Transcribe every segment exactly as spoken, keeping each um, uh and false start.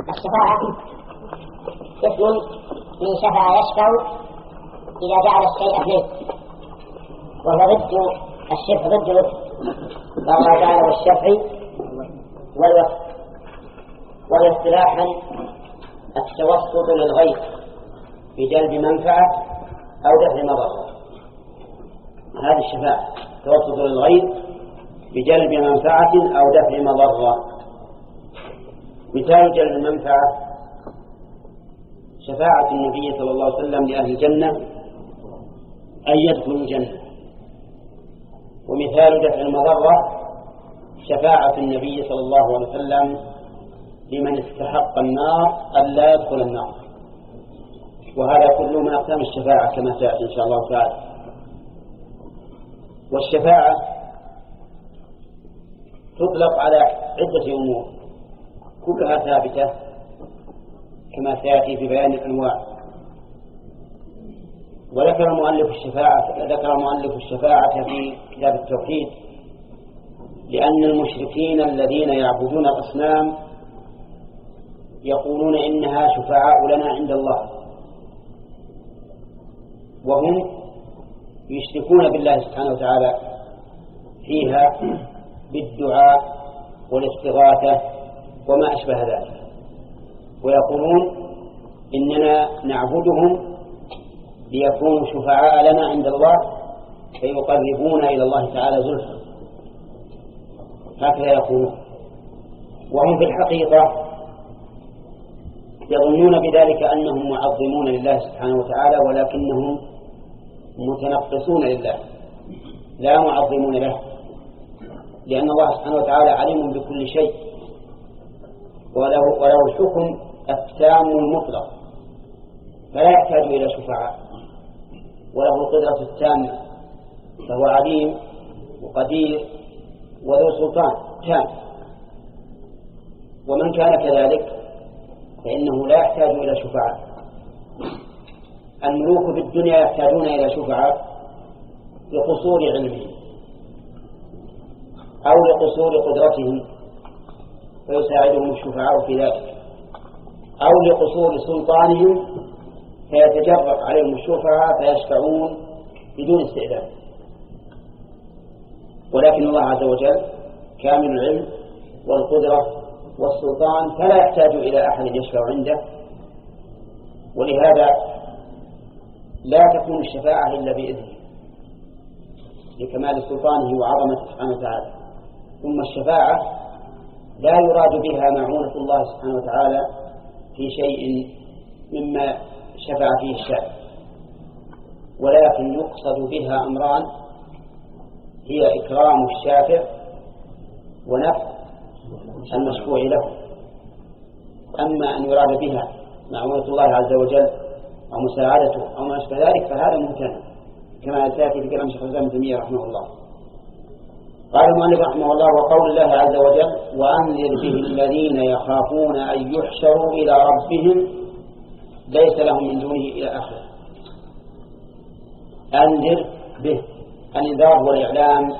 الشفاعة اسم من شفع يشفع إذا جعل الشيء منه، وهو ضد الشفع، ضد الله جعله الشفع والوصف. والاصطلاحا التوسط للغير بجلب منفعة أو دفع مضرة، هذه الشفاعة توسط للغير بجلب منفعة أو دفع مضرة. مثال جلب المنفعة شفاعة النبي صلى الله عليه وسلم لأهل الجنة أن يدخلوا الجنة. ومثال دفع المضرة شفاعة النبي صلى الله عليه وسلم لمن استحق النار أن لا يدخل النار. وهذا كله من أقسام الشفاعة كما سيأتي إن شاء الله تعالى. والشفاعة تطلق على عدة أمور كلها ثابتة كما سيأتي في بيان الأنواع. وذكر مؤلف الشفاعة ذكر مؤلف الشفاعة في كتاب التوحيد لأن المشركين الذين يعبدون الأصنام يقولون إنها شفعاء لنا عند الله، وهم يشركون بالله سبحانه وتعالى فيها بالدعاء والاستغاثة وما أشبه ذلك، ويقولون إننا نعبدهم ليكونوا شفعاء لنا عند الله فيقربون إلى الله تعالى زلفى، هكذا يقولون. وهم في الحقيقة يظنون بذلك أنهم معظمون لله سبحانه وتعالى، ولكنهم متنقصون لله لا معظمون له، لأن الله سبحانه وتعالى عليم بكل شيء وله, وله الحكم التام المطلق، فلا يحتاج إلى شفعاء، وله القدرة التامة، فهو عليم وقدير وذو سلطان تام. ومن كان كذلك فإنه لا يحتاج إلى شفعاء. الملوك بالدنيا يحتاجون إلى شفعاء لقصور علمهم أو لقصور قدرتهم فيساعدهم الشفعاء في ذلك، أو لقصور سلطانهم فيتجرأ عليهم الشفعاء فيشفعون بدون استئذان. ولكن الله عز وجل كامل العلم والقدرة والسلطان فلا يحتاج إلى أحد يشفع عنده، ولهذا لا تكون الشفاعة إلا بإذنه لكمال سلطانه وعظمته سبحانه وتعالى. ثم الشفاعة لا يراد بها معونة الله سبحانه وتعالى في شيء مما شفع فيه الشافع، ولكن يقصد بها أمران: هي إكرام الشافع ونفع المشفوع له. أما أن يراد بها معونة الله عز وجل أو مساعدته أو ما أشبه ذلك فهذا ممتنع كما سيأتي في كلام شيخ الإسلام ابن تيمية رحمه الله. قال المؤلف رحمه الله: وقول الله عز وجل: وأنذر به الذين يخافون أن يحشروا إلى ربهم ليس لهم من دونه إلى آخره. أنذر به، الإنذار والإعلام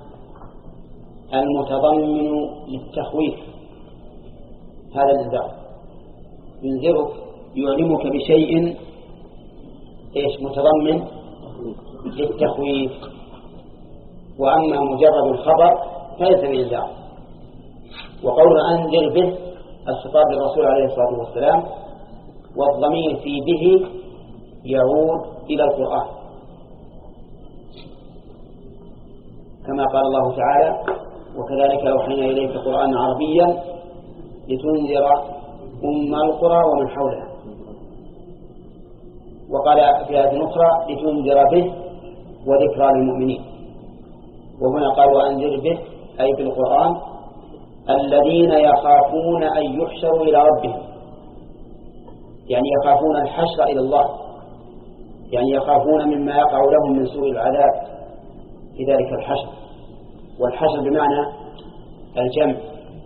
المتضمن للتخويف، هذا الإنذار ينذرك يعلمك بشيء إيش متضمن للتخويف. وأما مجرد الخبر فليس بإنذار. وقول أنذر به الخطاب للرسول عليه الصلاة والسلام، والضمير في به يعود إلى القرآن كما قال الله تعالى: وكذلك أوحينا إليك قرآنا عربيا لتنذر أم القرى ومن حولها. وقال في آية أخرى: لتنذر به وذكرى للمؤمنين. وهنا قال: وأنذر به أي بالقرآن الذين يخافون أن يحشروا إلى ربهم، يعني يخافون الحشر إلى الله، يعني يخافون مما يقع لهم من سوء العذاب في ذلك الحشر. والحشر بمعنى الجمع،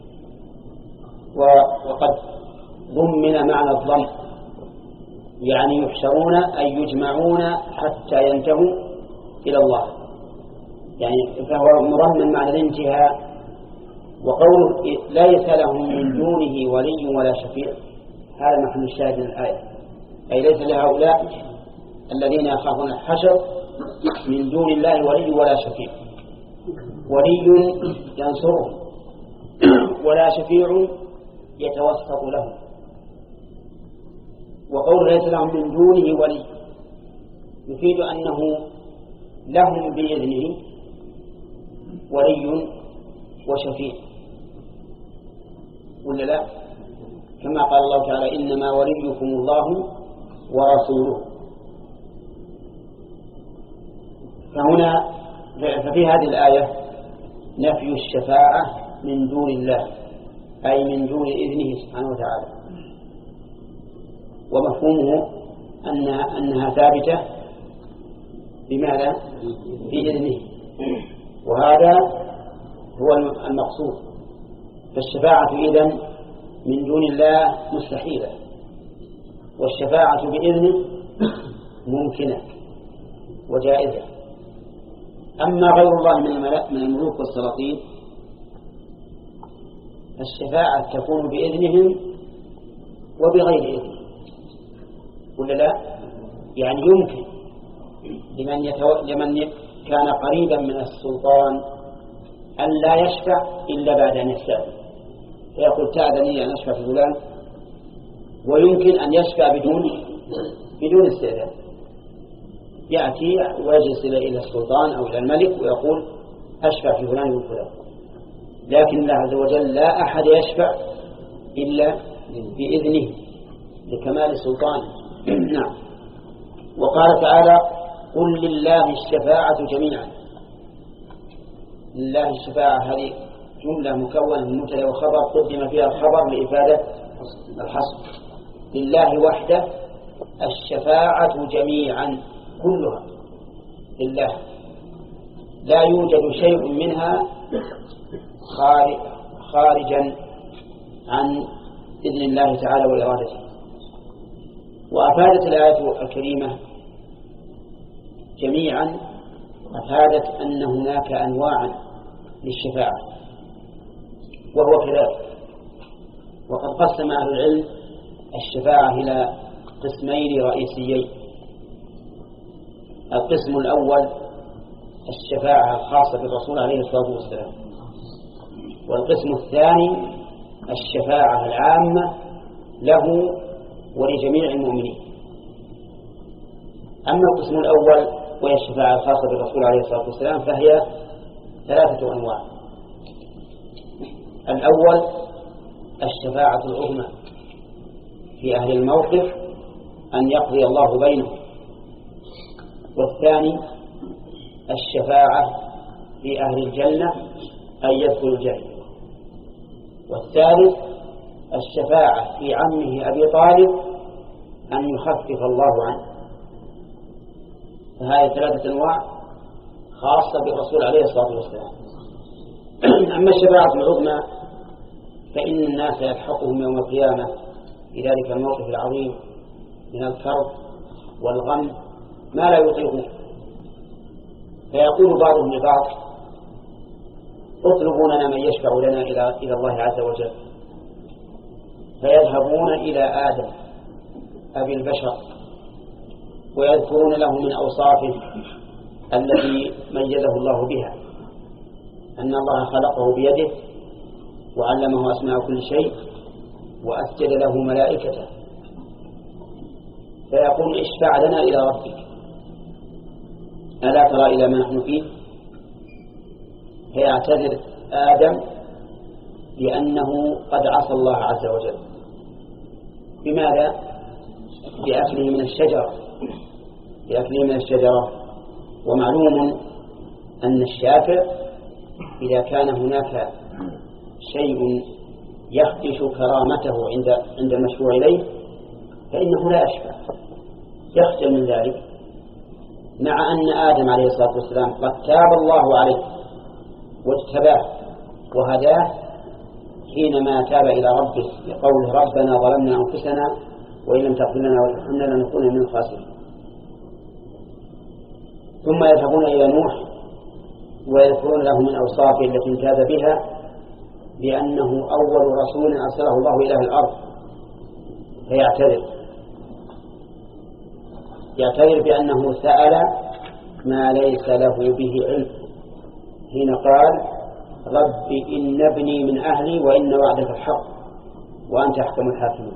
وقد ضمن معنى الضم، يعني يحشرون أي يجمعون حتى ينتهوا إلى الله، يعني فهو مضمن معنى الانتهاء. وقوله ليس لهم من دونه ولي ولا شفيع، هذا محل الشاهد من الآية، أي ليس لهؤلاء الذين يخافون الحشر من دون الله ولي ولا شفيع، ولي ينصرهم ولا شفيع يتوسط لهم. وقول ليس لهم من دونه ولي يفيد أنه لهم بإذنه ولي وشفيع، ولا لا؟ كما قال الله تعالى إنما وليكم الله ورسوله. فهنا ففي هذه الآية نفي الشفاعة من دون الله، أي من دون إذنه سبحانه وتعالى، ومفهومه أنها, أنها ثابتة بماذا؟ بإذنه، وهذا هو المقصود. فالشفاعة إذن من دون الله مستحيلة، والشفاعة بإذنه ممكنة وجائزة. أما غير الله من الملوك والسلاطين الشفاعة تكون بإذنهم وبغير إذنهم، ولا لا؟ يعني يمكن لمن, يتو... لمن كان قريبا من السلطان أن لا يشفع إلا بعد أن يستأذن، فيقول تأذني أن أشفع في فلان، ويمكن أن يشفع بدون بدون استئذان، يأتي ويجلس إلى السلطان أو إلى الملك ويقول أشفع في فلان وفلان. لكن الله عز وجل لا أحد يشفع إلا بإذنه لكمال السلطان. نعم. وقال تعالى قل لله الشفاعة جميعا. لله الشفاعة هذه جملة مكونة من مبتدأ وخبر قدم فيها الخبر لإفادة الحصر. لله وحده الشفاعة جميعا كلها لله، لا يوجد شيء منها خارجا عن إذن الله تعالى وإرادته. وأفادت الآية الكريمة جميعا أفادت أن هناك أنواعا للشفاعة، وهو كذلك. وقد قسم أهل العلم الشفاعة إلى قسمين رئيسيين. القسم الأول الشفاعة الخاصة بالرسول عليه الصلاة والسلام، والقسم الثاني الشفاعة العامة له ولجميع المؤمنين. أما القسم الأول وهي الشفاعة الخاصة بالرسول عليه الصلاة والسلام فهي ثلاثة أنواع. الأول الشفاعة العظمى في أهل الموقف أن يقضي الله بينهم، والثاني الشفاعة في أهل الجنة أن يدخلوا الجنة، والثالث الشفاعة في عمه أبي طالب أن يخفف الله عنه. فهذه ثلاثة أنواع خاصة بالرسول عليه الصلاة والسلام. أما الشفاعة العظمى فإن الناس يلحقهم يوم القيامة في ذلك الموقف العظيم من الكرب والغم ما لا يطيقون، فيقول بعضهم لبعض اطلبوا لنا من يشفع لنا إلى إلى الله عز وجل، فيذهبون إلى آدم أبي البشر ويذكرون له من أوصافه التي ميزه الله بها، أن الله خلقه بيده وعلمه أسماء كل شيء وأسجد له ملائكته، فيقول اشفع لنا إلى ربك ألا ترى إلى ما نحن فيه؟ فيعتذر آدم لأنه قد عصى الله عز وجل. بماذا؟ بأكله من الشجرة بأكله من الشجرة ومعلوم أن الشافع إذا كان هناك شيء يخدش كرامته عند عند المشروع إليه فإنه لا يشفع، يخجل من ذلك، مع أن آدم عليه الصلاة والسلام قد تاب الله عليه واجتباه وهداه حينما تاب إلى ربه بقوله ربنا ظلمنا أنفسنا وإن لم تغفر لنا وترحمنا لنكون من الخاسرين. ثم يذهبون إلى نوح ويذكرون له من أوصافه التي امتاز بها بأنه أول رسول أرسله الله إلى الأرض، فيعتذر يعتذر بأنه سأل ما ليس له به علم، حين قال رب إن ابني من أهلي وإن وعدك الحق وأنت أحكم الحاكمين.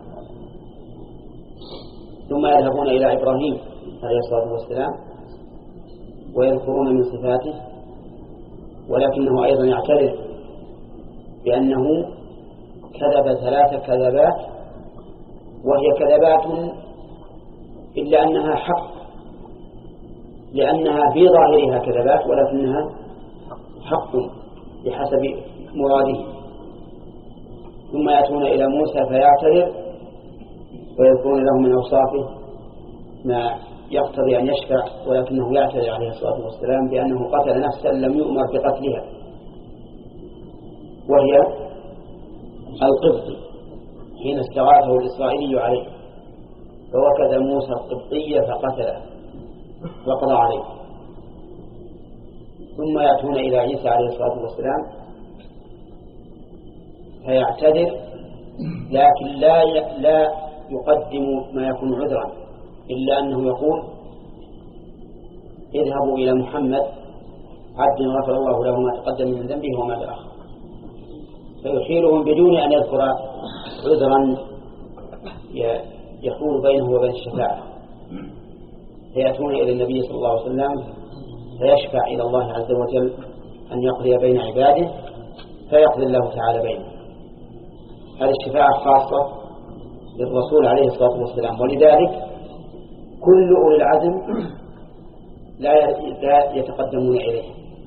ثم يذهبون إلى إبراهيم عليه الصلاة والسلام ويذكرون من صفاته، ولكنه أيضا يعترف بأنه كذب ثلاث كذبات، وهي كذبات إلا أنها حق، لأنها في ظاهرها كذبات ولكنها حق بحسب مراده. ثم يأتون إلى موسى فيعتذر ويذكرون له من أوصافه ما يقتضي أن يشفع، ولكنه يعتذر عليه الصلاة والسلام بأنه قتل نفسا لم يؤمر بقتلها، وهي القبطي حين استغاثه الإسرائيلي عليه، فوكز موسى القبطية فقتله وقضى عليه. ثم يأتون إلى عيسى عليه الصلاة والسلام فيعتذر، لكن لا لا يقدم ما يكون عذرا، إلا أنه يقول اذهبوا إلى محمد عبد غفر الله له ما تقدم من ذنبه وما تأخر، فيحيلهم بدون أن يذكر عذرا يحول بينه وبين الشفاعة. فيأتون إلى النبي صلى الله عليه وسلم فيشفع إلى الله عز وجل أن يقضي بين عباده فيقضي الله تعالى بينه. هذه الشفاعة خاصة للرسول عليه الصلاة والسلام، ولذلك كل أولي العزم لا يتقدمون إليه،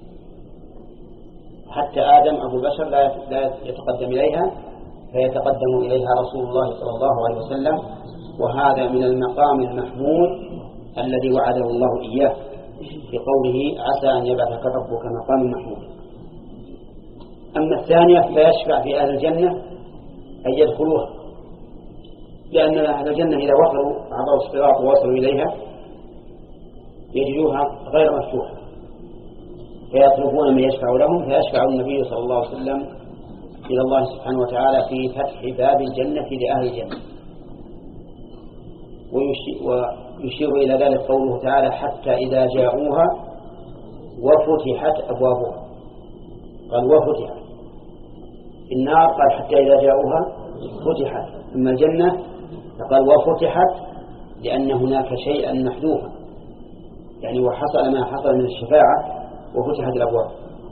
حتى آدم أبو البشر لا يتقدم إليها، فيتقدم إليها رسول الله صلى الله عليه وسلم، وهذا من المقام المحمود الذي وعده الله إياه بقوله عسى أن يبعثك ربك مقام محمود. أما الثانية فيشفع في أهل الجنة أن يدخلوها، لأن أهل الجنة إذا وصلوا عبروا الصراط ووصلوا إليها يجدوها غير مفتوحة، فيطلبون من يشفع لهم، فيشفع النبي صلى الله عليه وسلم إلى الله سبحانه وتعالى في فتح باب الجنة لأهل الجنة. ويشير إلى ذلك قوله تعالى حتى إذا جاءوها وفتحت أبوابها، قال وفتحت. النار قال حتى إذا جاءوها فتحت، أما الجنة فقال وفتحت لأن هناك شيئا محذوفا، يعني وحصل ما حصل من الشفاعة وفتحت الأبواب.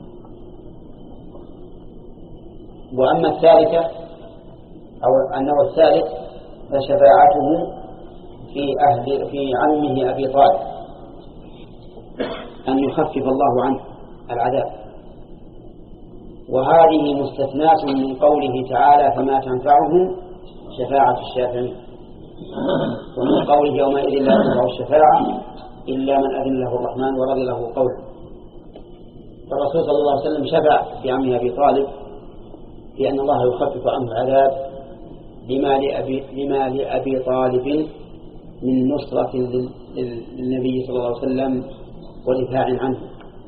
وأما الثالثة أو النوع الثالث فشفاعته في أهل في عمه أبي طالب أن يخفف الله عنه العذاب، وهذه مستثناة من قوله تعالى فما تنفعهم شفاعة الشافعين، ومن قوله يومئذ لا تنفع الشفاعة إلا من أذن له الرحمن ورضي له قوله. فالرسول صلى الله عليه وسلم شفع في عمه أبي طالب بأن الله يخفف عنه العذاب لما لأبي, لما لأبي طالب من نصرة للنبي صلى الله عليه وسلم ودفاع عنه.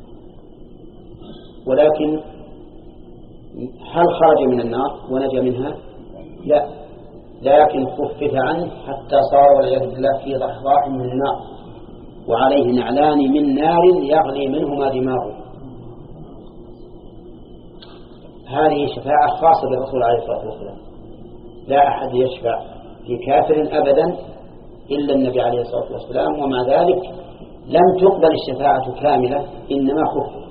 ولكن هل خرج من النار ونجا منها؟ لا، لكن خفف عنه حتى صار والعياذ بالله في ضحضاح من النار وعليه نعلان من نار يغلي منهما دماغه. هذه شفاعة خاصة بالرسول عليه الصلاة والسلام، لا أحد يشفع في كافر أبدا إلا النبي عليه الصلاة والسلام، ومع ذلك لم تقبل الشفاعة كاملة إنما خفف.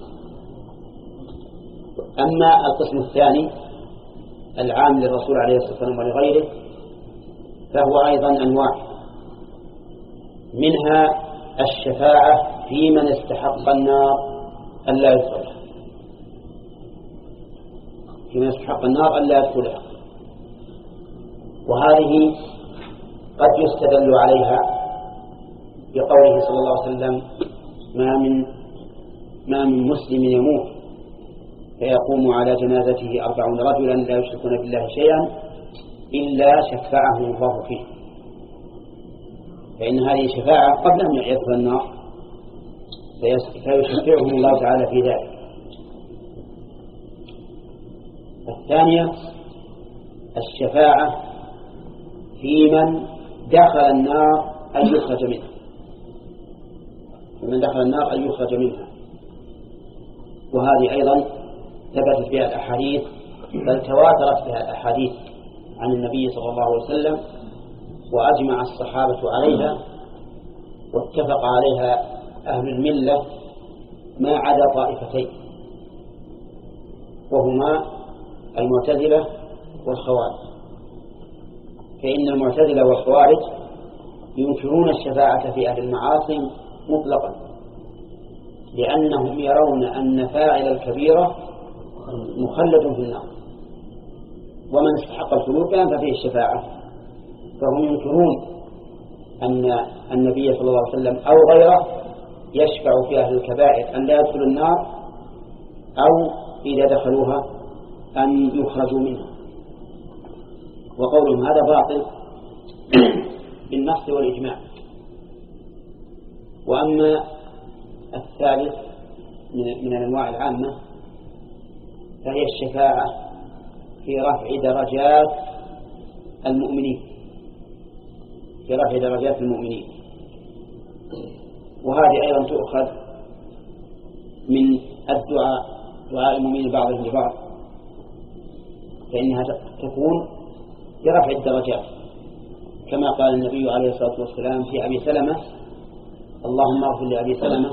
أما القسم الثاني العام للرسول عليه الصلاة والسلام ولغيره فهو أيضا أنواع، منها الشفاعة في من استحق النار ألا يدخلها، في من استحق النار ألا يدخلها، وهذه قد يستدل عليها بقوله صلى الله عليه وسلم ما من ما من مسلم يموت فيقوم على جنازته أربعون رجلا لا يشركون بالله شيئا إلا شفعه الله فيه، فإن هذه شفاعة قبل أن يدخل النار فيشفعهم الله تعالى في ذلك. الثانية الشفاعة في من دخل النار أن يخرج منها، ومن دخل النار أن يخرج منها. وهذه أيضا ثبتت بها الأحاديث، بل تواترت بها الأحاديث عن النبي صلى الله عليه وسلم، وأجمع الصحابة عليها، واتفق عليها أهل الملة ما عدا طائفتين، وهما المعتزلة والخوارج. فإن المعتزلة والخوارج ينكرون الشفاعة في أهل المعاصي مطلقا، لأنهم يرون أن فاعل الكبيرة مخلد في النار، ومن استحق الخلود كان فيه الشفاعة. فهم ينكرون أن النبي صلى الله عليه وسلم أو غيره يشفع في أهل الكبائر أن لا يدخلوا النار، أو إذا دخلوها أن يخرجوا منها. وقولهم هذا باطل بالنص والإجماع. وأما الثالث من الأنواع العامة فهي الشفاعة في رفع درجات المؤمنين، في رفع درجات المؤمنين. وهذه أيضا تؤخذ من الدعاء، دعاء المؤمنين بعضهم لبعض، فإنها تكون برفع الدرجات، كما قال النبي عليه الصلاة والسلام في أبي سلمة: اللهم اغفر لأبي سلمة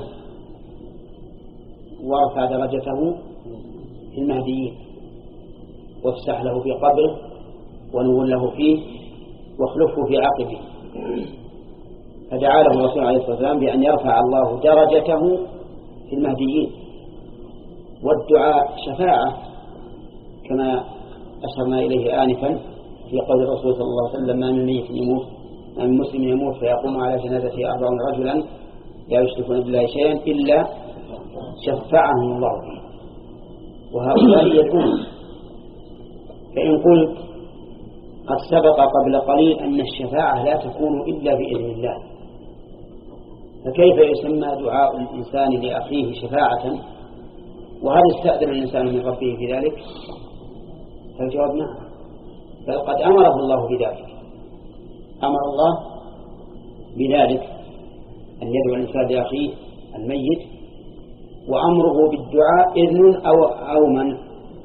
وارفع درجته في المهديين، وافسح له في قبره، ونور له فيه، واخلفه في عقبه. فدعا له الرسول عليه الصلاة والسلام بأن يرفع الله درجته في المهديين. والدعاء شفاعة كما أشرنا إليه آنفا في قول الرسول صلى الله عليه وسلم: ما من ميت يموت ما من مسلم يموت فيقوم على جنازته أربعون رجلا لا يشركون بالله شيئا إلا شفعهم الله فيه. وهؤلاء يدعون. فإن قلت قد سبق قبل قليل أن الشفاعة لا تكون إلا بإذن الله، فكيف يسمى دعاء الإنسان لأخيه شفاعة؟ وهل يستأذن الإنسان من ربه في ذلك؟ فالجواب نعم، بل قد أمره الله بذلك. أمر الله بذلك أن يدعو الإنسان لأخيه الميت، وأمره بالدعاء إذن أو, أو من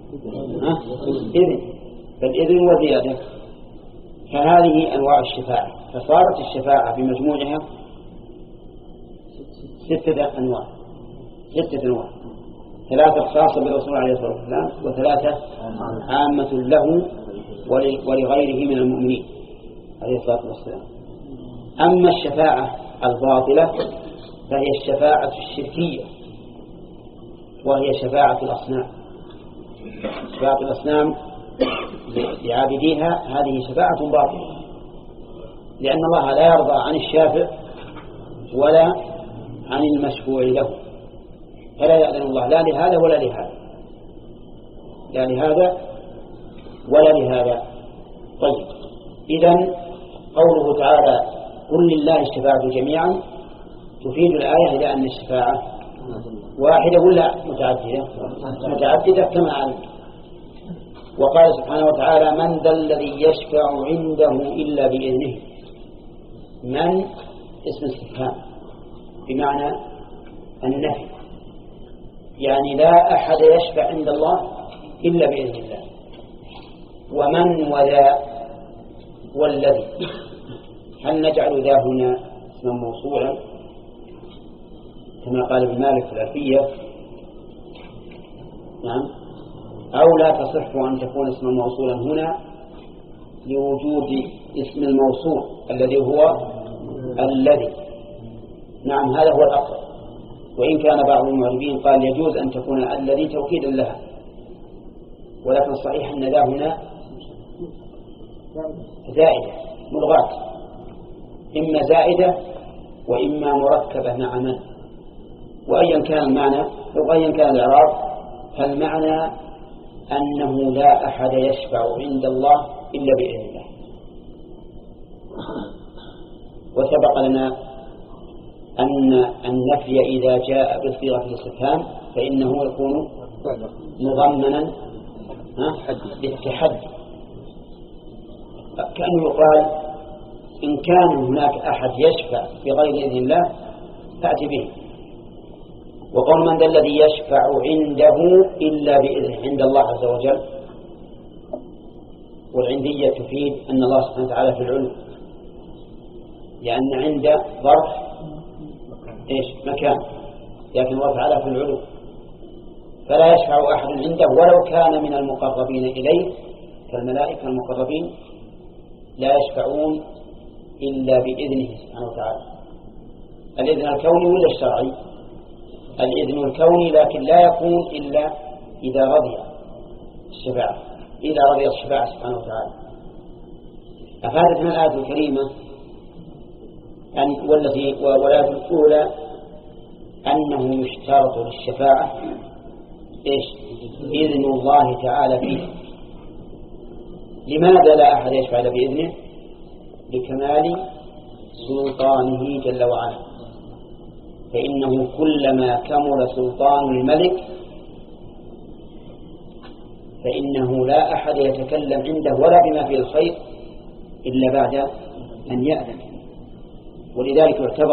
إذن، فالإذن وزيادة. فهذه أنواع الشفاعة، فصارت الشفاعة بمجموعها ستة أنواع ستة أنواع ثلاثة خاصة بالرسول عليه الصلاة والسلام، وثلاثة عامة له ولغيره من المؤمنين عليه الصلاة والسلام. أما الشفاعة الباطلة فهي الشفاعة الشركية، وهي شفاعة الأصنام. شفاعة الأصنام لعابديها هذه شفاعة باطلة، لأن الله لا يرضى عن الشافع ولا عن المشفوع له، فلا يأذن الله لا لهذا ولا لهذا، لا لهذا ولا لهذا. طيب، إذن قوله تعالى: قل لله الشفاعة جميعا، تفيد الآية إلى أن الشفاعة واحدة ولا متعددة؟ متعددة كما علم. وقال سبحانه وتعالى: من ذا الذي يشفع عنده إلا بإذنه. من اسم استفهام بمعنى النفي، يعني لا أحد يشفع عند الله إلا بإذن الله. ومن وذا والذي، هل نجعل ذا هنا اسما موصولا كما قال ابن مالك في الألفية؟ نعم. أو لا تصح أن تكون اسما موصولا هنا لوجود اسم الموصول الذي هو الذي. نعم، هذا هو الأقرب. وإن كان بعض المعربين قال يجوز أن تكون الذي توكيدا لها، ولكن الصحيح أن ذا هنا زائدة ملغاة، إما زائدة وإما مركبة مع من. وأيا كان المعنى وأيا كان الإعراب، فالمعنى أنه لا أحد يشفع عند الله إلا بإذن الله. وسبق لنا أن النفي إذا جاء بصيغة الاستفهام فإنه يكون مضمنا للتحدي، كأنه يقال إن كان هناك أحد يشفع بغير إذن الله فأتي به. وقول من ذا الذي يشفع عنده إلا بإذنه عند الله عز وجل، والعندية تفيد أن الله سبحانه وتعالى في العلو، لأن عند ظرف إيش مكان، لكن الله تعالى في العلو، فلا يشفع أحد عنده ولو كان من المقربين إليه كالملائكة المقربين، لا يشفعون إلا بإذنه سبحانه وتعالى. الإذن الكوني ولا الشرعي؟ الإذن الكوني، لكن لا يكون إلا إذا رضي الشفاعة، إذا رضي الشفاعة سبحانه وتعالى. أفادتنا الآية الكريمة أن والتي والآية الأولى أنه يشترط للشفاعة إيش؟ إذن الله تعالى فيه. لماذا لا أحد يشفع إلا بإذنه؟ لكمال سلطانه جل وعلا، فإنه كلما كمل سلطان الملك فإنه لا أحد يتكلم عنده ولا بما فيه الخير إلا بعد أن يأذن. ولذلك يعتبر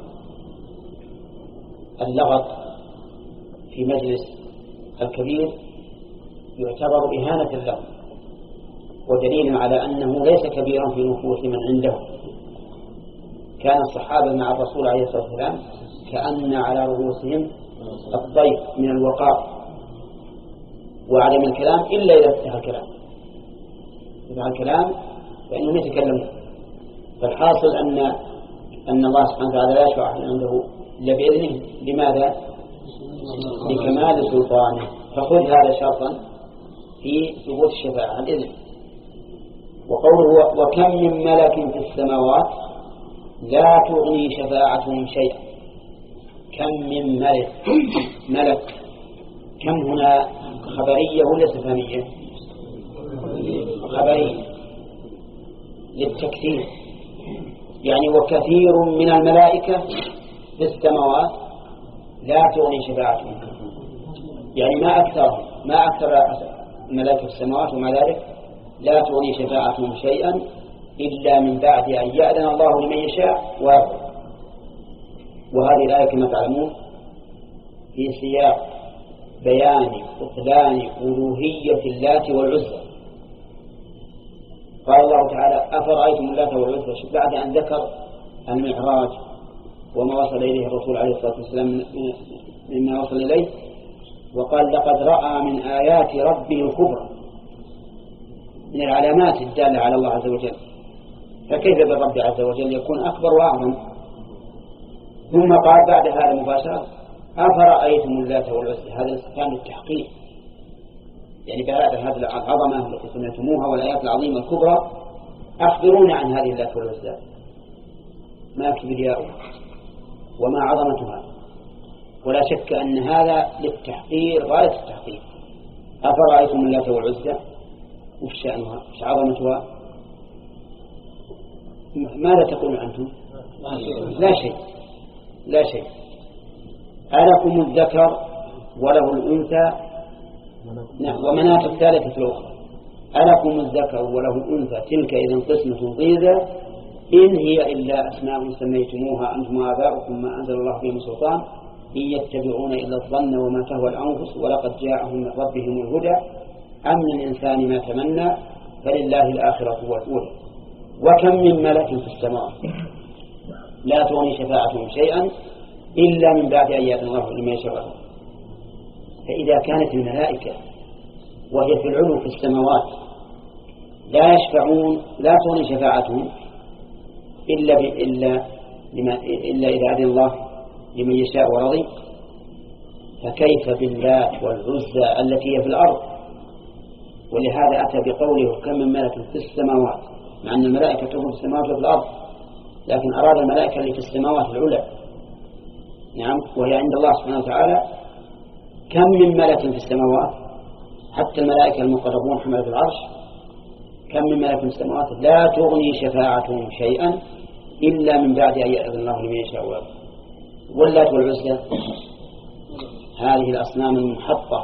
اللغط في مجلس الكبير يعتبر إهانة له، ودليل على أنه ليس كبيرا في نفوس من عنده. كان الصحابة مع الرسول عليه الصلاة والسلام كأن على رؤوسهم الطيف من الوقار وعدم الكلام إلا إذا فتح الكلام، فتح الكلام فإنهم يتكلمون. فالحاصل أن أن الله سبحانه وتعالى لا يشفع عنده إلا بإذنه. لماذا؟ لكمال سلطانه. فخذ هذا شرطا في ثبوت الشفاعة الإذن. وقوله وكم من ملك في السماوات لا تغني شفاعتهم شيئا. كم من ملك، ملك كم هنا خبرية ولا استفهامية؟ خبرية للتكثير، يعني وكثير من الملائكة في السماوات لا تغني شفاعتهم، يعني ما أكثر ما أكثر الملائكة في السماوات، ومع ذلك لا تغني شفاعتهم شيئا إلا من بعد أن يأذن الله لمن يشاء ويرضى. وهذه الآية كما تعلمون في سياق بيان بطلان ألوهية اللات والعزى. قال الله تعالى أفرأيتم اللات والعزى بعد أن ذكر المعراج وما وصل إليه الرسول عليه الصلاة والسلام مما وصل إليه، وقال لقد رأى من آيات ربه الكبرى، من العلامات الدالة على الله عز وجل. فكيف بالرب عز وجل يكون أكبر وأعظم؟ ثم قال بعد هذا مباشرة أفرأيتم اللات والعزى، هذا استفهام للتحقيق، يعني بهذا هذه العظمة التي سمعتموها والآيات العظيمة الكبرى أخبرونا عن هذه اللات والعزى، ما كبرياؤها وما عظمتها. ولا شك أن هذا للتحقير غاية التحقير. أفرأيتم اللات والعزى وش شأنها وش عظمتها؟ ماذا تقولون أنتم؟ لا شيء لا شيء. ألكم الذكر وله الأنثى ومناة الثالثة الأخرى. ألكم الذكر وله الأنثى تلك إذن قسمة ضيزى إن هي إلا أسماء سميتموها أنتم وآباؤكم ما أنزل الله بهم سلطان إن يتبعون إلا الظن وما تهوى الأنفس ولقد جاءهم من ربهم الهدى أم للإنسان ما تمنى فلله الآخرة والأولى. وكم من ملك في السماء لا تغني شفاعتهم شيئا إلا من بعد أن يأذن الله لمن يشاء. فإذا كانت الملائكة وهي في العلو في السماوات لا يشفعون لا تغني شفاعتهم إلا إلا لما إلا إذا أذن الله لمن يشاء ورضي، فكيف باللات والعزى التي هي في الأرض؟ ولهذا أتى بقوله كم من ملك في السماوات، مع أن الملائكة تكون في السماوات وفي الأرض، لكن أراد الملائكة اللي في السماوات العلى، نعم، وهي عند الله سبحانه وتعالى. كم من ملك في السماوات، حتى الملائكة المقربون حملة العرش، كم من ملك في السماوات لا تغني شفاعتهم شيئا إلا من بعد أن يأذن الله لمن يشاء ويرضى. واللات والعزى هذه الأصنام المحطة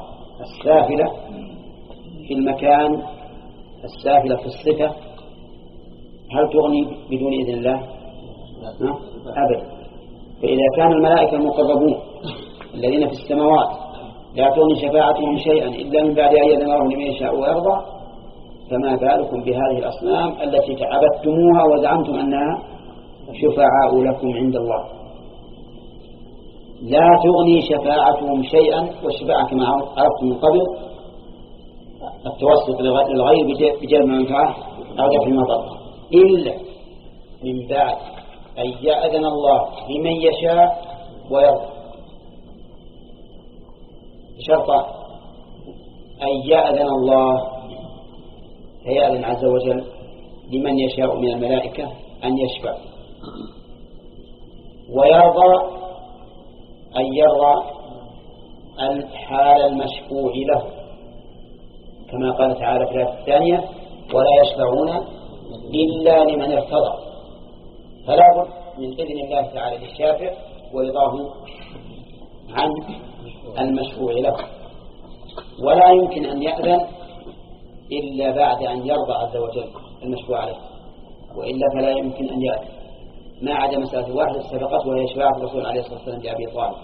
السافلة في المكان، السافلة في الصفة، هل تغني بدون إذن الله؟ أبدا. فإذا كان الملائكة المقربون الذين في السماوات لا تغني شفاعتهم شيئا إلا من بعد أن يأذن الله لمن يشاء ويرضى، فما بالكم بهذه الأصنام التي تعبدتموها وزعمتم أنها شفعاء لكم عند الله. لا تغني شفاعتهم شيئا، والشفاعة كما عرفتم من قبل التوسط للغير بجلب منفعة أو دفع المضرة، إلا من بعد أن يأذن الله لمن يشاء ويرضى. بشرط أن يأذن الله، فيأذن عز وجل لمن يشاء من الملائكة أن يشفع، ويرضى أن يرضى الحال المشفوع له، كما قال تعالى في الآية الثانية: ولا يشفعون إلا لمن ارتضى. فلا بد من إذن الله تعالى للشافع ورضاه عن المشفوع له، ولا يمكن أن يأذن إلا بعد أن يرضى عز وجل المشفوع عليه، وإلا فلا يمكن أن يأذن، ما عدا مسألة واحدة سبقت وهي شفاعة الرسول عليه الصلاة والسلام لأبي طالب.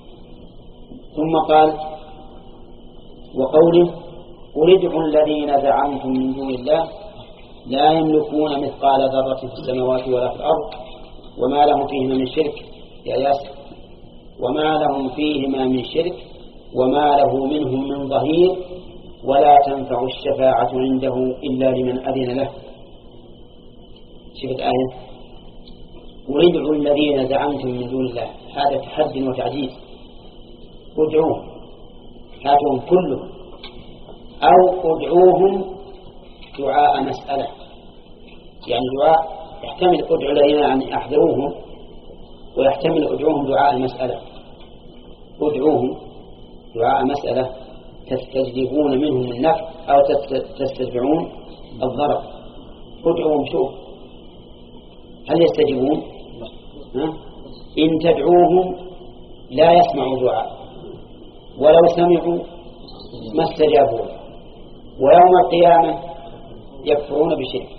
ثم قال: وقوله: قل ادعوا الذين زعمتم من دون الله لا يملكون مثقال ذرة في السماوات ولا في الأرض وما لهم فيهما من شرك. يا ياسر: وما لهم فيهما من شرك وما له منهم من ظهير ولا تنفع الشفاعة عنده إلا لمن أذن له. شفت آية: قل ادعوا الذين زعمتم من دون الله، هذا تحد وتعجيز. ادعوهم، هاتهم كلهم، أو ادعوهم دعاء مسألة، يعني دعاء يحتمل ادعوا الذين أن أحذروهم، ويحتمل ادعوهم دعاء المسألة. ادعوهم دعاء مسألة تستجلبون منهم النفع أو تستدفعون الضرر. ادعوهم، شوف هل يستجيبون؟ إن تدعوهم لا يسمعوا دعاء، ولو سمعوا ما استجابوا، ويوم القيامة يكفرون بشرك،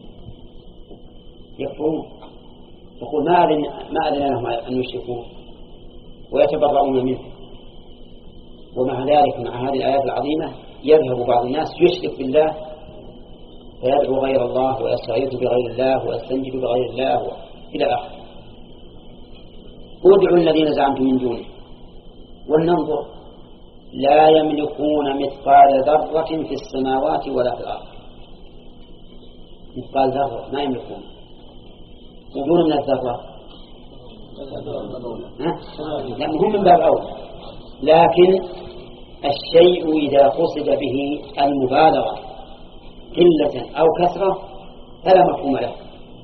يكفرون، يقول ما أذن ما أذن لهم أن يشركوا ويتبرؤون منه. ومع ذلك مع هذه الآيات العظيمة يذهب بعض الناس يشرك بالله فيدعو غير الله ويستغيث بغير الله ويستنجد بغير الله إلى آخره. ادعوا الذين زعمتم من دونه. ولننظر: لا يملكون مثقال ذرة في السماوات ولا في الأرض. مثقال ذرة ما يملكون، ودون من الذرة لا هم من باب أول، لكن الشيء إذا قصد به المبالغة قلة أو كثرة فلا مفهوم له،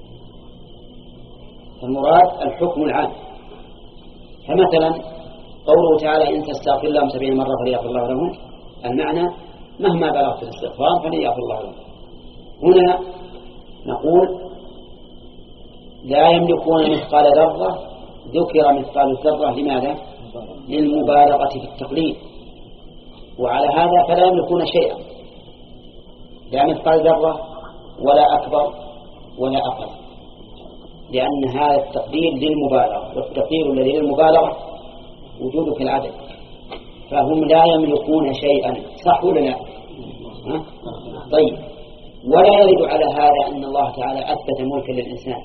المراد الحكم العام. فمثلا قوله تعالى: إن تستغفر لهم سبعين مرة فليغفر الله لهم، المعنى مهما بلغت الاستغفار فليغفر الله لهم. هنا نقول: لا يملكون مثقال ذرة، ذكر مثقال الذرة لماذا؟ للمبالغة في التقليد، وعلى هذا فلا يملكون شيئا، لا مثقال ذرة ولا أكبر ولا أقل، لأن هذا التقدير للمبالغة، والتقدير الذي للمبالغة وجوده في العدد، فهم لا يملكون شيئا. صح ولا لا؟ ها؟ طيب، ولا يرد على هذا أن الله تعالى أثبت ملكا للإنسان،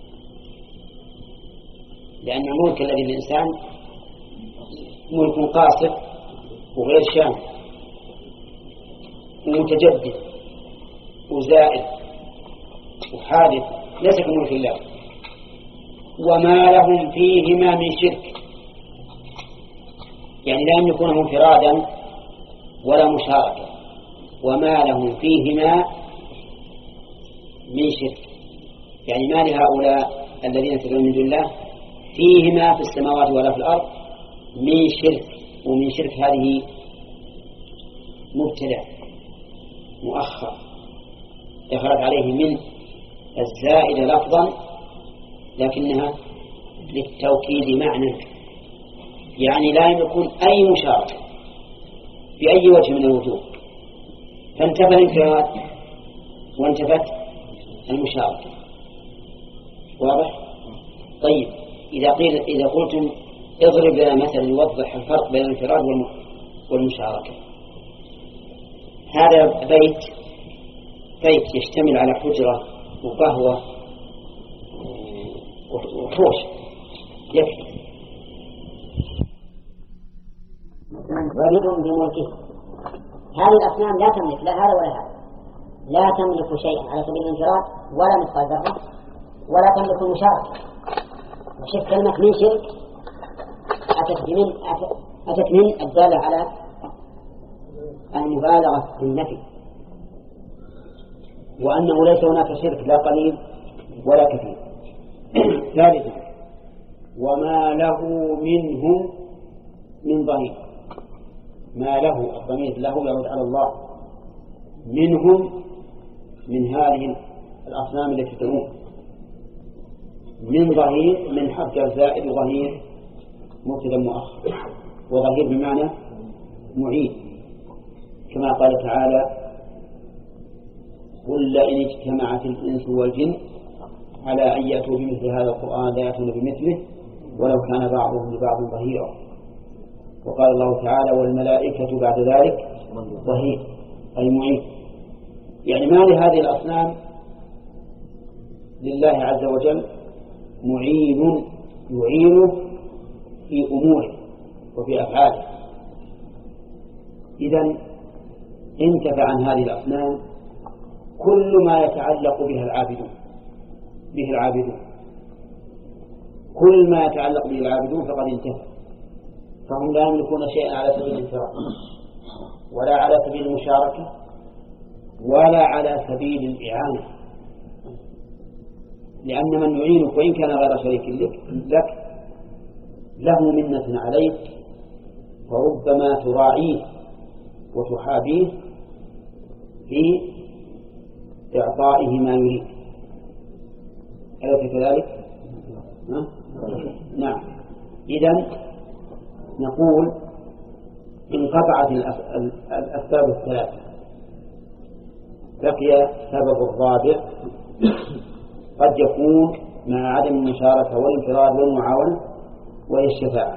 لأن الملك الذي للإنسان ملك قاصر وغير شامل ومتجدد وزائد وحادث، ليس كملك الله. وما لهم فيهما من شرك، يعني لا يملكونه انفرادا ولا مشاركة. وما لهم فيهما من شرك، يعني ما لهؤلاء الذين تدعون من دون الله فيهما في السماوات ولا في الأرض من شرك. ومن شرك هذه مبتدأ مؤخر دخلت عليه من الزائد لفظا لكنها للتوكيد معنى، يعني لا يملكون أي مشاركة بأي وجه من الوجوه، فانتفى الانفراد وانتفت المشاركة. واضح؟ طيب إذا قيل إذا قلتم اضرب لنا مثلا يوضح الفرق بين الانفراد والمشاركة، هذا بيت بيت يشتمل على حجرة وقهوة وحوش يكفي. ولد بملكه، هذه الأصنام لا تملك لا هذا ولا هذا، لا تملك شيئا على سبيل الانفراد ولا مثقال ذرة، ولا تملك المشاركة. وشوف كلمة من شرك أتت من أتت من الدالة على المبالغة في النفي، وأنه ليس هناك شرك لا قليل ولا كثير. ثالثا وما له منهم من ظهير، ما له الضمير له يرد على الله، منهم من هذه الأصنام التي تدعون، من ظهير من حرف زائد ظهير مبتدا مؤخر، وظهير بمعنى معين، كما قال تعالى قل لئن اجتمعت الإنس والجن على أن يأتوا بمثل هذا القرآن لا يأتون بمثله ولو كان بعضهم لبعض ظهيرا. وقال الله تعالى والملائكة بعد ذلك ظهير أي معين، يعني ما لهذه الأصنام لله عز وجل معين يعينه في أموره وفي أفعاله. إذن انتفع عن هذه الأصنام كل ما يتعلق بها العابدون به العابدون كل ما يتعلق به العابدون فقد انتفع، فهم لا يملكون شيئا على سبيل الانفراد ولا على سبيل المشاركة ولا على سبيل الإعانة، لأن من يعينك وإن كان غير شريك لك, لك له منة عليك، فربما تراعيه وتحابيه في إعطائه ما يريد. أليس كذلك؟ نعم. إذن نقول انقطعت الأسباب الثلاثة، بقي سبب الرابع قد يكون مع عدم المشاركة والانفراد والمعاونة، وهي الشفاعة.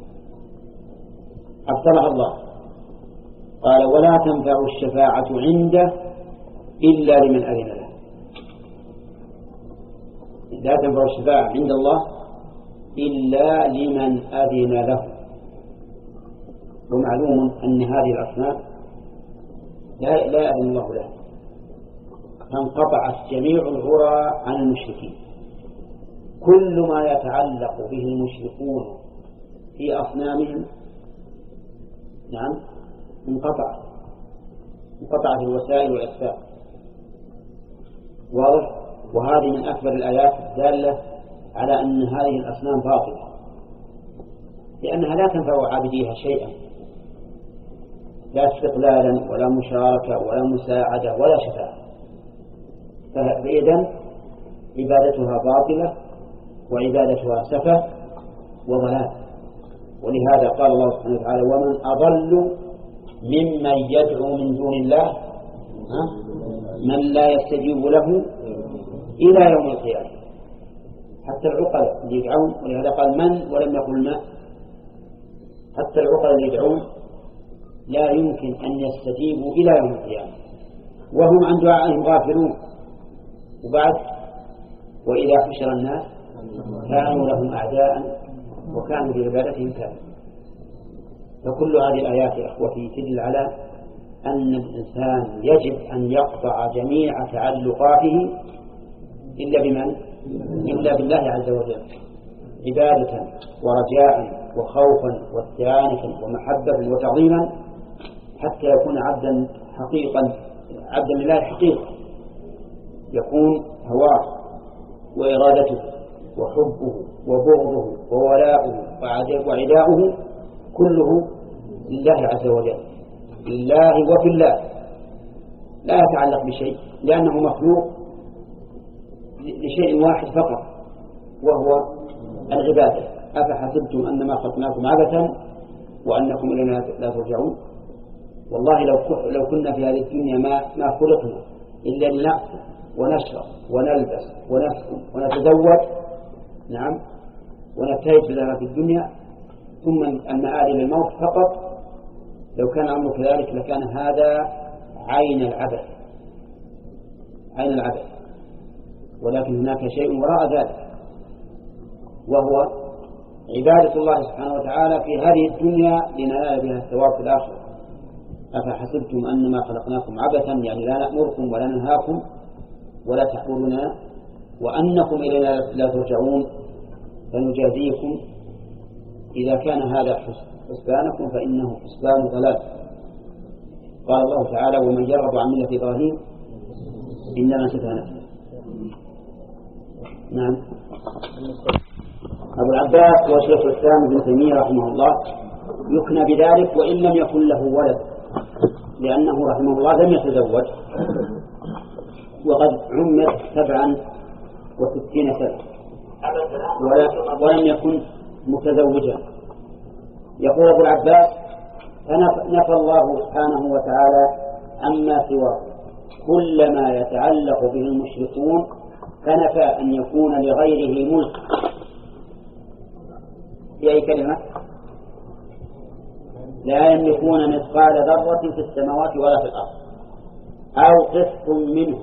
أبطلها الله، قال ولا تنفع الشفاعة عنده إلا لمن أذن له. لا تنفع الشفاعة عند الله إلا لمن أذن له. ومعلوم أن هذه الأصنام لا لا يأذن الله له، فانقطعت جميع الغرى عن المشركين. كل ما يتعلق به المشركون في أصنامهم نعم انقطعت انقطعت الوسائل والأسباب. واضح؟ وهذه من أكبر الآيات الدالة على أن هذه الأصنام باطلة، لأنها لا تنفع عابديها شيئا، لا استقلالا ولا مشاركة ولا مساعدة ولا شفاعة، فإذن عبادتها باطلة وعبادتها سفه وضلال. ولهذا قال الله سبحانه وتعالى ومن أضل ممن يدعو من دون الله من لا يستجيب له إلى يوم القيامة. حتى العقل اللي يدعون، ولهذا قال من ولم يقل ما، حتى العقل اللي يدعون لا يمكن أن يستجيبوا إلى يوم القيامة وهم عن دعائهم غافلون. وبعد وإذا حشر الناس كانوا لهم أعداء وكانوا بعبادتهم كافرين. فكل هذه الآيات يا أخوتي تدل على أن الإنسان يجب أن يقطع جميع تعلقاته إلا بمن؟ إلا بالله عز وجل، عبادة ورجاء وخوفا واستعانة ومحبة وتعظيما، حتى يكون عبدا حقيقا عبدا لله حقيقا، يكون هواه وإرادته وحبه وبغضه وولاؤه وعداؤه كله لله عز وجل، لله وفي الله، لا يتعلق بشيء، لأنه مخلوق لشيء واحد فقط وهو العبادة. أفحسبتم أنما خلقناكم عبثا وأنكم إلينا لا ترجعون. والله لو لو كنا في هذه الدنيا ما ما خلقنا إلا لنعصي ونشرب ونلبس ونسكن ونتزوج، نعم، ونبتهج لنا في الدنيا ثم المآل إلى الموت فقط، لو كان الأمر كذلك لكان هذا عين العبث عين العبث. ولكن هناك شيء وراء ذلك، وهو عبادة الله سبحانه وتعالى في هذه الدنيا لننال بها الثواب في الآخرة. أفحسبتم أنما خلقناكم عبثا، يعني لا نأمركم ولا ننهاكم ولا تحضرنا وأنكم إلينا لا ترجعون فنجازيكم إذا كان هذا حسبانكم فإنه حسبان ضلال. قال الله تعالى: ومن يرغب عن ملة إبراهيم إنما سفه نفسه. نعم. أبو العباس هو شيخ الإسلام ابن تيمية رحمه الله، يكنى بذلك وإن لم يكن له ولد، لأنه رحمه الله لم يتزوج وقد عمر سبعا وستين سنة ولم يكن متزوجا. يقول أبو العباس: فنفى الله سبحانه وتعالى عما سواه كل ما يتعلق به المشركون، فنفى أن يكون لغيره ملك. في أي كلمة؟ لا يملكون مثقال ذرة في السماوات ولا في الأرض أو قسط منه،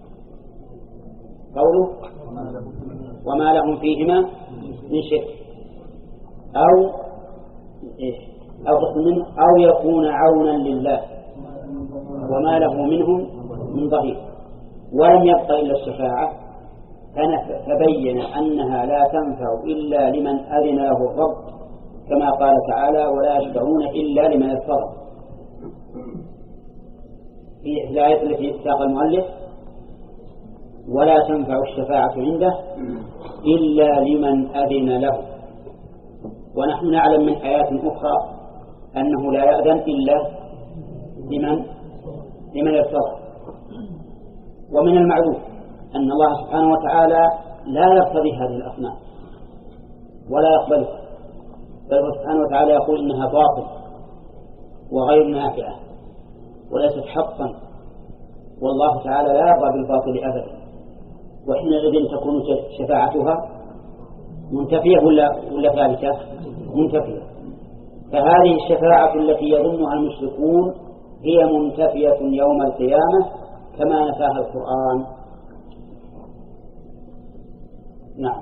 قوله وما لهم فيهما من شيء، أو إيش أو قسط منه، أو يكون عونا لله وما له منهم من ظهير. ولم يبق إلا الشفاعة، فبين أنها لا تنفع إلا لمن أذن له الرب، كما قال تعالى: ولا يشفعون إلا لمن ارتضى. في الآية التي ساق المؤلف: ولا تنفع الشفاعة عنده إلا لمن أذن له. ونحن نعلم من آيات أخرى أنه لا يأذن إلا لمن لمن ارتضى. ومن المعلوم أن الله سبحانه وتعالى لا يرتضي هذه الأصنام ولا يقبلها، بل سبحانه وتعالى يقول إنها باطل وغير نافعة وليست حقا، والله تعالى لا يرضى بالباطل أبدا. وحينئذ تكون شفاعتها منتفية ولا ولا ثابتة؟ منتفية. فهذه الشفاعة التي يظنها المشركون هي منتفية يوم القيامة كما نفاها القرآن. نعم.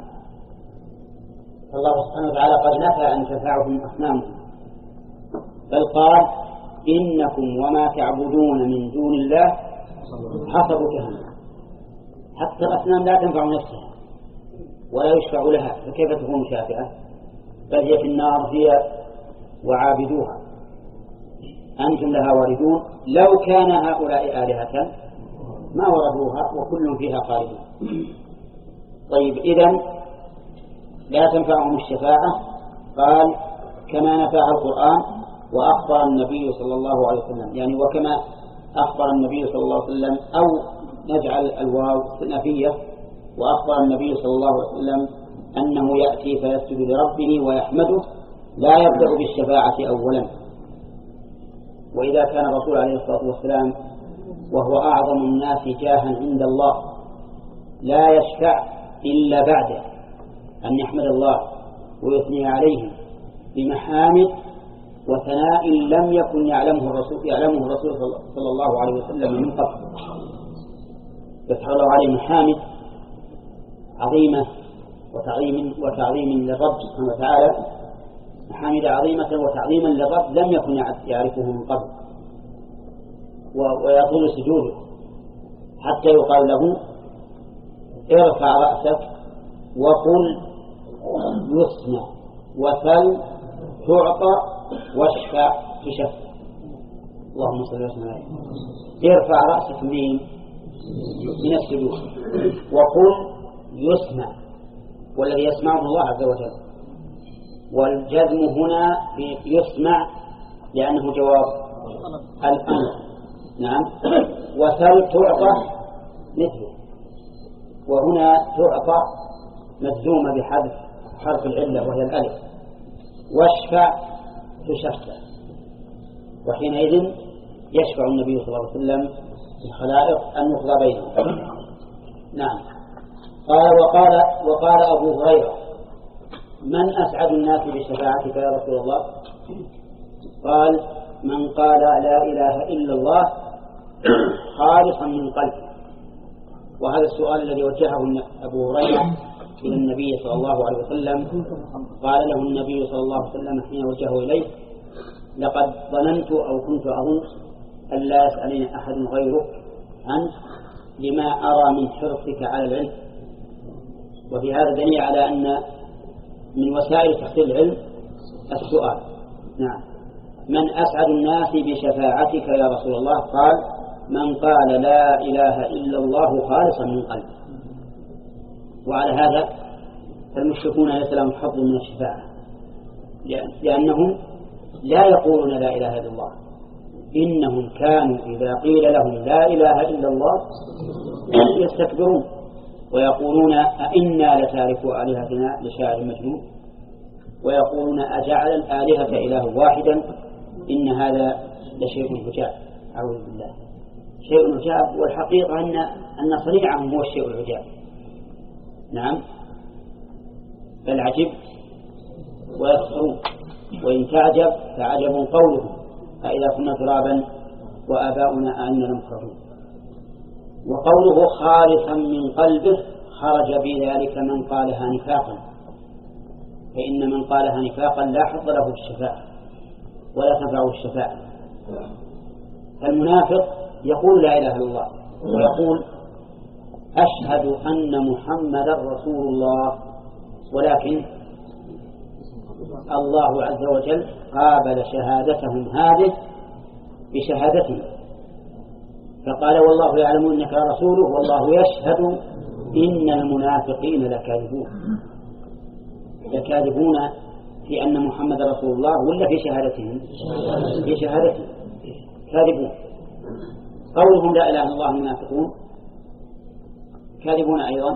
الله سبحانه وتعالى قد نفى أن تنفعهم أصنامهم، بل قال: إنكم وما تعبدون من دون الله حسب جهنم. حتى الأصنام لا تنفع نفسها ولا يشفع لها، فكيف تكون شافعة؟ بل هي في النار هي وعابدوها، أنتم لها واردون. لو كان هؤلاء آلهة ما وردوها وكل فيها خالدون. طيب، إذن لا تنفعهم الشفاعة، قال كما نفاها القرآن وأخبر النبي صلى الله عليه وسلم، يعني وكما أخبر النبي صلى الله عليه وسلم، أو نجعل الواو نفية، وأخبر النبي صلى الله عليه وسلم أنه يأتي فيسجد لربه ويحمده، لا يبدأ بالشفاعة أولا. وإذا كان الرسول عليه الصلاة والسلام وهو أعظم الناس جاها عند الله لا يشفع إلا بعد أن يحمد الله ويثني عليه بمحامد وثناء لم يكن يعلمه الرسول يعلمه الرسول صلى الله عليه وسلم من قبل. يفتح الله عليه محامد عظيمة وتعظيم وتعظيم للرب سبحانه وتعالى، محامد عظيمة وتعظيما للرب لم يكن يعرفه من قبل، ويطول سجوده حتى يقال له: ارفع رأسك وقل يسمع وسل تعطى واشفع تشفع. اللهم صل وسلم عليه. ارفع رأسك من من السجود وقل يسمع، والذي يسمعه الله عز وجل. والجزم هنا يسمع لأنه جواب الأمر. نعم. وسل تعطى مثله، وهنا تعطى مجزومة بحذف حرف العلة وهي الألف، واشفع تشفع. وحينئذ يشفع النبي صلى الله عليه وسلم الخلائق أن يقضى بينهم. نعم. قال وقال وقال أبو هريرة من أسعد الناس بشفاعتك يا رسول الله؟ قال من قال لا إله إلا الله خالصا من قلبه. وهذا السؤال الذي وجهه أبو هريرة إلى النبي صلى الله عليه وسلم، قال له النبي صلى الله عليه وسلم حين وجهه إليه لقد ظننت أو كنت أظن أن لا يسألني أحد غيرك أنت لما أرى من حرصك على العلم. وفي هذا دليل على أن من وسائل تحصيل العلم السؤال. نعم. من أسعد الناس بشفاعتك يا رسول الله؟ قال من قال لا إله إلا الله خالصا من قلبه. وعلى هذا فالمشركون ليس لهم حظ من الشفاعة، لأنهم لا يقولون لا إله إلا الله، إنهم كانوا إذا قيل لهم لا إله إلا الله يستكبرون ويقولون أئنا لتاركوا آلهتنا لشاعر مجنون، ويقولون أجعل الآلهة إله واحدا إن هذا لشيء عجاب. أعوذ بالله. شيء عجاب، والحقيقة أن أن صنيعهم هو الشيء العجاب. نعم. بل عجبت ويسخرون، وإن تعجب فعجب قولهم فإذا كنا ترابا وآباؤنا أئنا لمكرمون. وقوله خالصا من قلبه خرج بذلك من قالها نفاقا، فإن من قالها نفاقا لا حظ له الشفاعة ولا تنفعه الشفاعة. فالمنافق يقول لا إله إلا الله ويقول أشهد أن محمدا رسول الله، ولكن الله عز وجل قابل شهادتهم هذه بشهادته، فقال والله يعلم أنك رسوله والله يشهد إن المنافقين لكاذبون. لكاذبون في أن محمد رسول الله ولا في شهادتهم؟ في شهادتهم كاذبون. قولهم لا إله إلا الله المنافقون كاذبون أيضا؟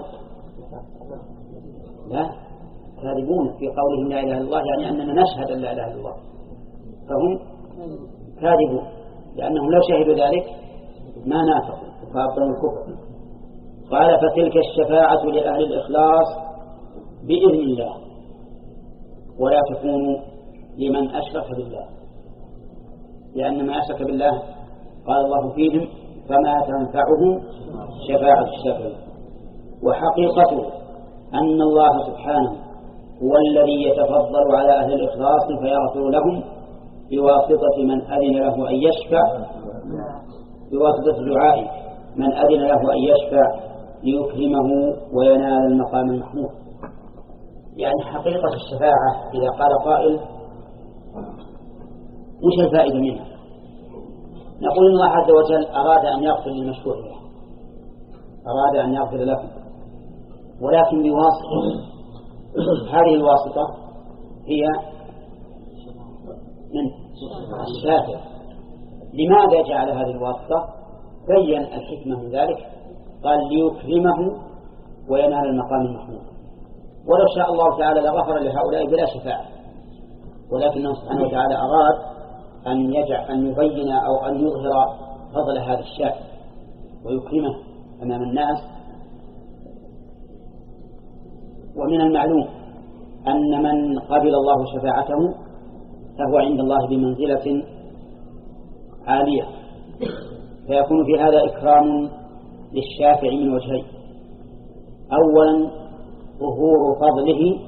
لا، كاذبون في قولهم لا إله إلا الله، يعني أننا نشهد أن لا إله إلا الله، فهم كاذبون لأنهم لو شهدوا ذلك ما نافقوا فأبطلوا الكفر. قال فتلك الشفاعة لأهل الإخلاص بإذن الله ولا تكون لمن أشرك بالله، لأن ما أشرك بالله قال الله فيهم فما تنفعهم شفاعة الشافعين. وحقيقته أن الله سبحانه هو الذي يتفضل على أهل الإخلاص فيغفر لهم بواسطة من أذن له أن يشفع، بواسطة دعائه من أذن له أن يشفع ليكرمه وينال المقام المحمود. يعني حقيقة الشفاعة إذا قال قائل وش الفائدة منها؟ نقول إن الله عز وجل أراد أن يغفر للمشفوع له، أراد أن يغفر له، ولكن بواسطة. هذه الواسطة هي من الشافع. لماذا جعل هذه الواسطة؟ بين الحكمة من ذلك، قال ليكرمه وينال المقام المحمود. ولو شاء الله تعالى لغفر لهؤلاء بلا شفاعة، ولكنه سبحانه وتعالى أراد أن يجعل أن يبين أو أن يظهر فضل هذا الشافع ويكرمه أمام الناس. ومن المعلوم أن من قبل الله شفاعته فهو عند الله بمنزلة عالية، فيكون في هذا إكرام للشافع من وجهين: أولا ظهور فضله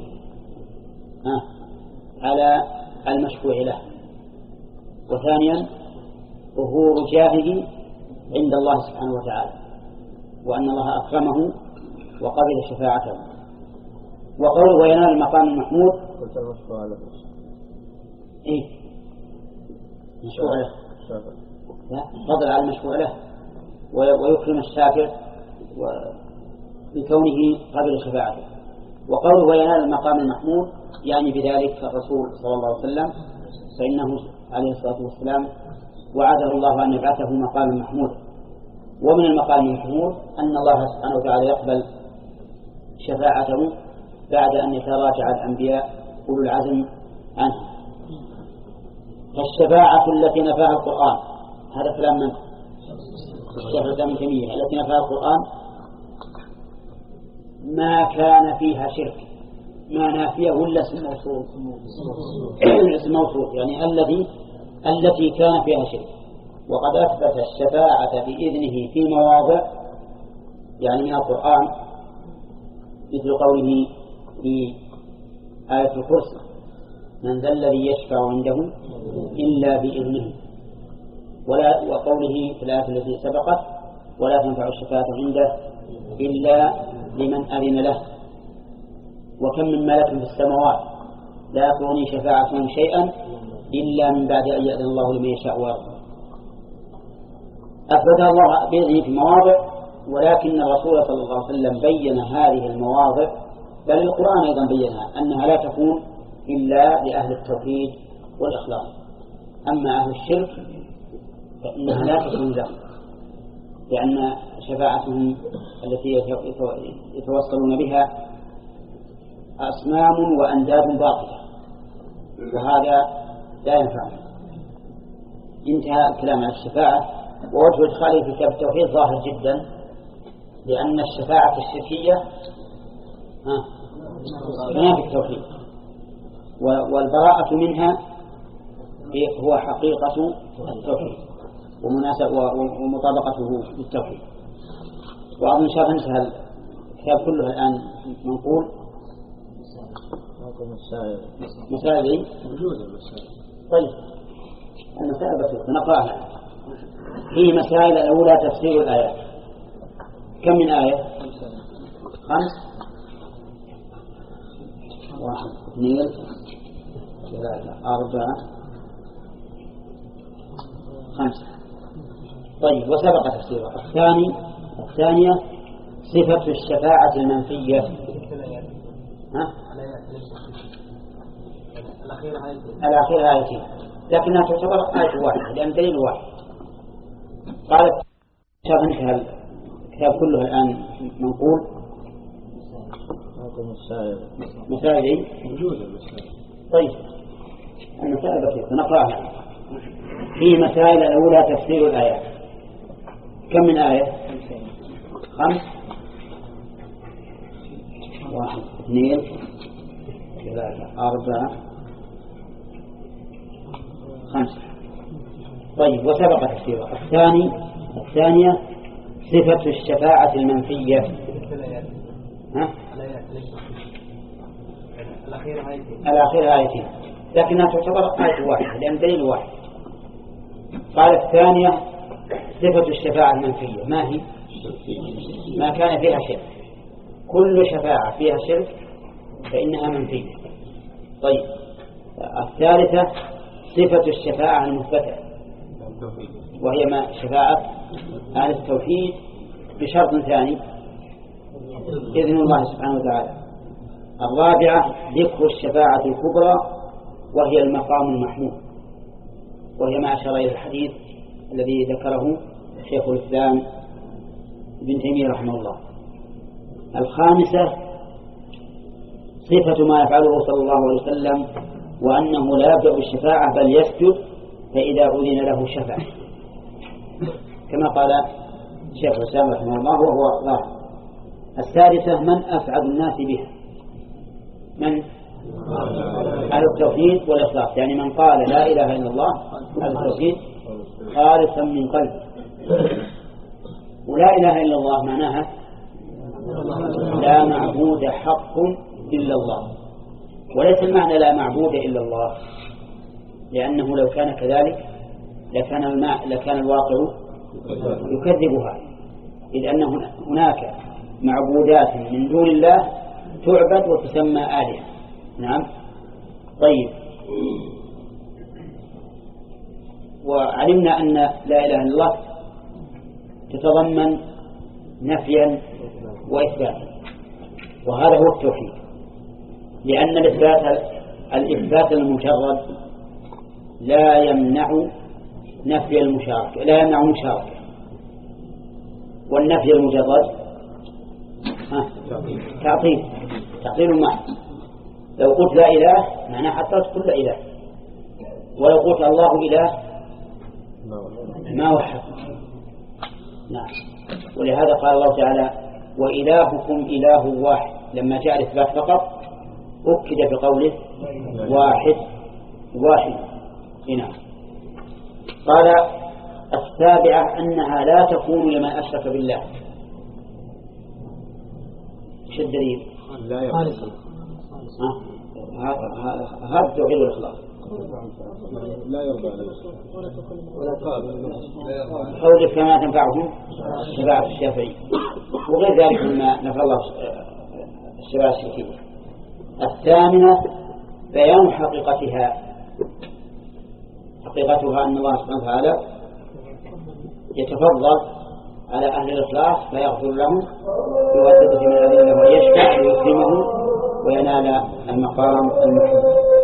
على المشفوع له، وثانيا ظهور جاهه عند الله سبحانه وتعالى، وأن الله أكرمه وقبل شفاعته. وقوله وينال المقام المحمود قلت المشفوع له إيه؟ مشفوع له لا فضل على المشفوع له ويكرم الشافع بكونه قبل شفاعته. وقوله وينال المقام المحمود يعني بذلك الرسول صلى الله عليه وسلم، فإنه عليه الصلاة والسلام وعده الله أن يبعثه مقام محمود. ومن المقام المحمود أن الله سبحانه وتعالى يقبل شفاعته بعد أن يتراجع الأنبياء أولو العزم عنه. فالشفاعة التي نفاها القرآن، هذا كلام من الشيخ الإسلام ابن تيمية، التي نفاها القرآن ما كان فيها شرك، ما نافية ولا اسم موصول؟ اسم موصول، يعني الذي التي كان فيها شرك. وقد أثبت الشفاعة بإذنه في مواضع، يعني من القرآن، مثل قوله في آية الكرسي: من ذا الذي يشفع عنده إلا بإذنه، ولا وقوله في الآية التي سبقت: ولا تنفع الشفاعة عنده إلا لمن أذن له. وكم من ملك في السماوات لا تغني شفاعتهم شيئا إلا من بعد أن يأذن الله لمن يشاء ويرضى. أثبتها الله بإذنه في مواضع، ولكن الرسول صلى الله عليه وسلم بين هذه المواضع، بل القرآن أيضا بينها، أنها لا تكون إلا لأهل التوحيد والإخلاص. أما أهل الشرك فإنها لا تكون لهم، لأن شفاعتهم التي يتوصلون بها أصنام وأنداد باطلة، وهذا لا ينفع. انتهى الكلام عن الشفاعة. ووجه إدخاله في كتاب التوحيد ظاهر جدا، لأن الشفاعة الشركية تنافي التوحيد، والبراءة منها هو حقيقة التوحيد ومطابقته للتوحيد. وأظن شاف انتهى الكتاب كله الآن منقول. مسائل طيب، المسائل بسيطة نقرأها. في مسائل الأولى تفسير الآيات. كم من آية؟ خمس. واحد اثنين ثلاثة أربعة خمسة. طيب، وسبق تفسيرها. الثاني الثانية صفة الشفاعة المنفية. ها؟ الأخيرة آيتين، لكنها تعتبر آية واحدة لأن دليل واحد. قالت شاف انتهى الكتاب كله الآن منقول. مسائل طيب، المسائل بسيطة نقرأها. في مسائل الأولى تفسير الآيات. كم من آية؟ خمس. واحد اثنين ثلاثة أربعة خمسة. طيب، وسبق تفسيرها. الثاني الثانية صفة الشفاعة المنفية. ها؟ الأخيرة آيتين، لكنها تعتبر آية واحدة لأن دليل واحد. قال الثانية صفة الشفاعة المنفية. ما هي؟ ما كان فيها شرك. كل شفاعة فيها شرك فإنها منفية. طيب، الثالثة صفة الشفاعة المثبتة، وهي ما شفاعة أهل التوحيد بشرط ثاني: إذن الله سبحانه وتعالى. الرابعة ذكر الشفاعة الكبرى، وهي المقام المحمود، وهي ما أشار إلى الحديث الذي ذكره شيخ الإسلام ابن تيمية رحمه الله. الخامسة صفة ما يفعله صلى الله عليه وسلم، وأنه لا يبدأ بالشفاعة بل يسجد، فإذا أذن له شفع، كما قال شيخ الإسلام رحمه الله وهو ظاهر. السادسة من أسعد الناس بها؟ من؟ أهل التوحيد والإخلاص، يعني من قال لا إله إلا الله أهل التوحيد خالصا من قلبه. ولا إله إلا الله معناها لا معبود حق إلا الله، وليس المعنى لا معبود إلا الله، لأنه لو كان كذلك لكان الماء لكان الواقع يكذبها، إذ أن هناك معبودات من دون الله تعبد وتسمى آلهة. نعم. طيب، وعلمنا أن لا إله إلا الله تتضمن نفيا وإثباتا، وهذا هو التوحيد، لأن الإثبات الإثبات المجرد لا يمنع نفي المشاركة، لا يمنع مشاركة، والنفي المجرد تعطيل تعطيل محض. لو قلت لا إله معناه حطيت كل إله، ولو قلت الله إله ما وحد. نعم. ولهذا قال الله تعالى وإلهكم إله واحد لما جاء الإثبات فقط أكد بقوله واحد واحد هنا. قال السابعة أنها لا تكون لمن أشرك بالله. ايش الدليل؟ لا يرضى هذا توحيد الإخلاص. لا يرضى قولك كما تنفعهم شفاعة الشافعي وغير ذلك مما نفى الله الشفاعة الشافعية. الثامنة بيان حقيقتها. حقيقتها أن الله سبحانه وتعالى يتفضل على أهل الإخلاص فيغفر لهم بواسطة من أذنه ويشفع ويكرمهم وينال المقام المحمود.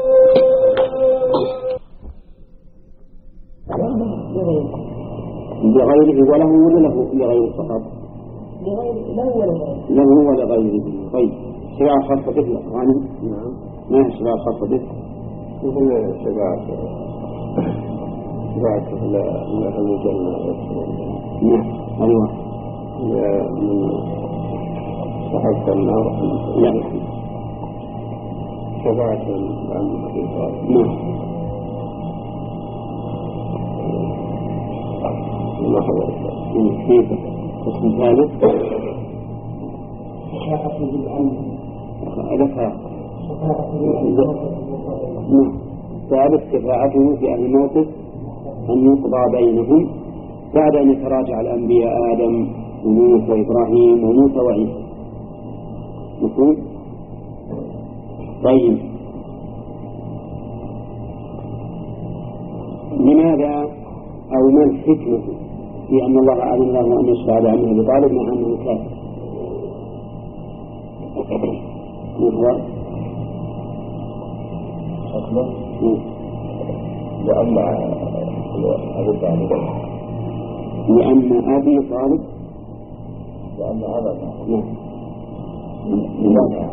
لغيره وله ولا له لغيره فقط؟ له ولغيره. طيب شفاعة خاصة به يعني؟ نعم. ما هي شفاعة خاصة به؟ هي شفاعة شفاعة لا أهل الجنة. نعم. أيوة. من صحيح النار يعني شفاعة عن الحقيقة. نعم. ما حضر كيف اسم ثالث ثالث شفاعته في أهل الموقف أن يقضى بينهم بعد أن يتراجع الأنبياء آدم ونوح وإبراهيم وموسى وعيسى. مفهوم؟ طيب لماذا أو ما الحكمة في أن الله أعلم له أن يشفع لعمه أبي طالب مع أنه كافر؟ مهوى حكمة لأن أبي طالب لأن أبي طالب لأن هذا نعم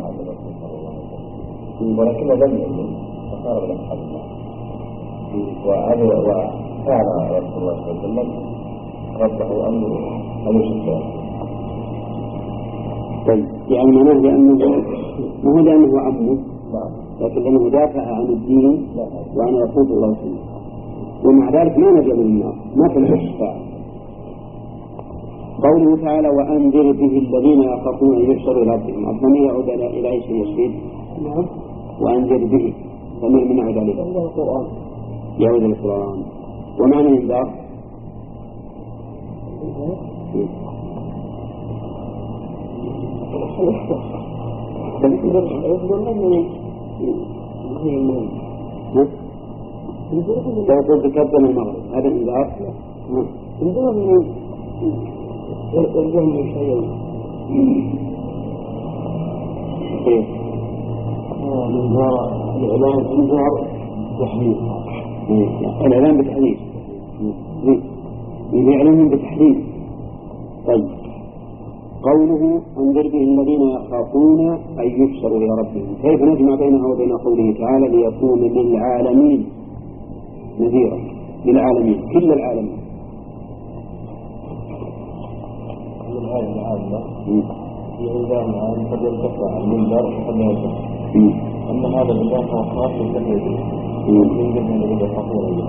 ولكن لم يكن فصار من الحكمة وأبي وكان رسول الله صلى الله عليه وسلم ربه أن أن يشفع. طيب يعني معناه لأنه ما هو لأنه عمه لكن لأنه دافع عن الدين وعن رسول الله صلى الله عليه وسلم ومع ذلك ما نجا من النار ما في الشفاعة. قوله تعالى وأنذر به الذين يخافون أن يحشروا إلى ربهم الضمير يعود إلى أي شيء يشهد؟ نعم. وأنذر به ضمير من يعود عليه؟ القرآن. يعود القرآن. ومعنى الإنذار؟ لو قلت تكبر المغرب هذا الإنذار؟ نعم. الجمع شيء كيف؟ الإنذار الإعلان إنذار تحريف. الإعلان بتحريف. يعلمهم بتحريف. طيب قوله أنذر به الذين يخافون أن يحشروا إلى ربهم كيف نجمع بينه وبين قوله تعالى ليكون للعالمين نذيرا للعالمين كل العالمين. الآية العامة في إنذار العام قد يرتفع المنذر وقد يرتفع. أما هذا الإنذار فهو خاص بالتحريف من جهة الذي يخافون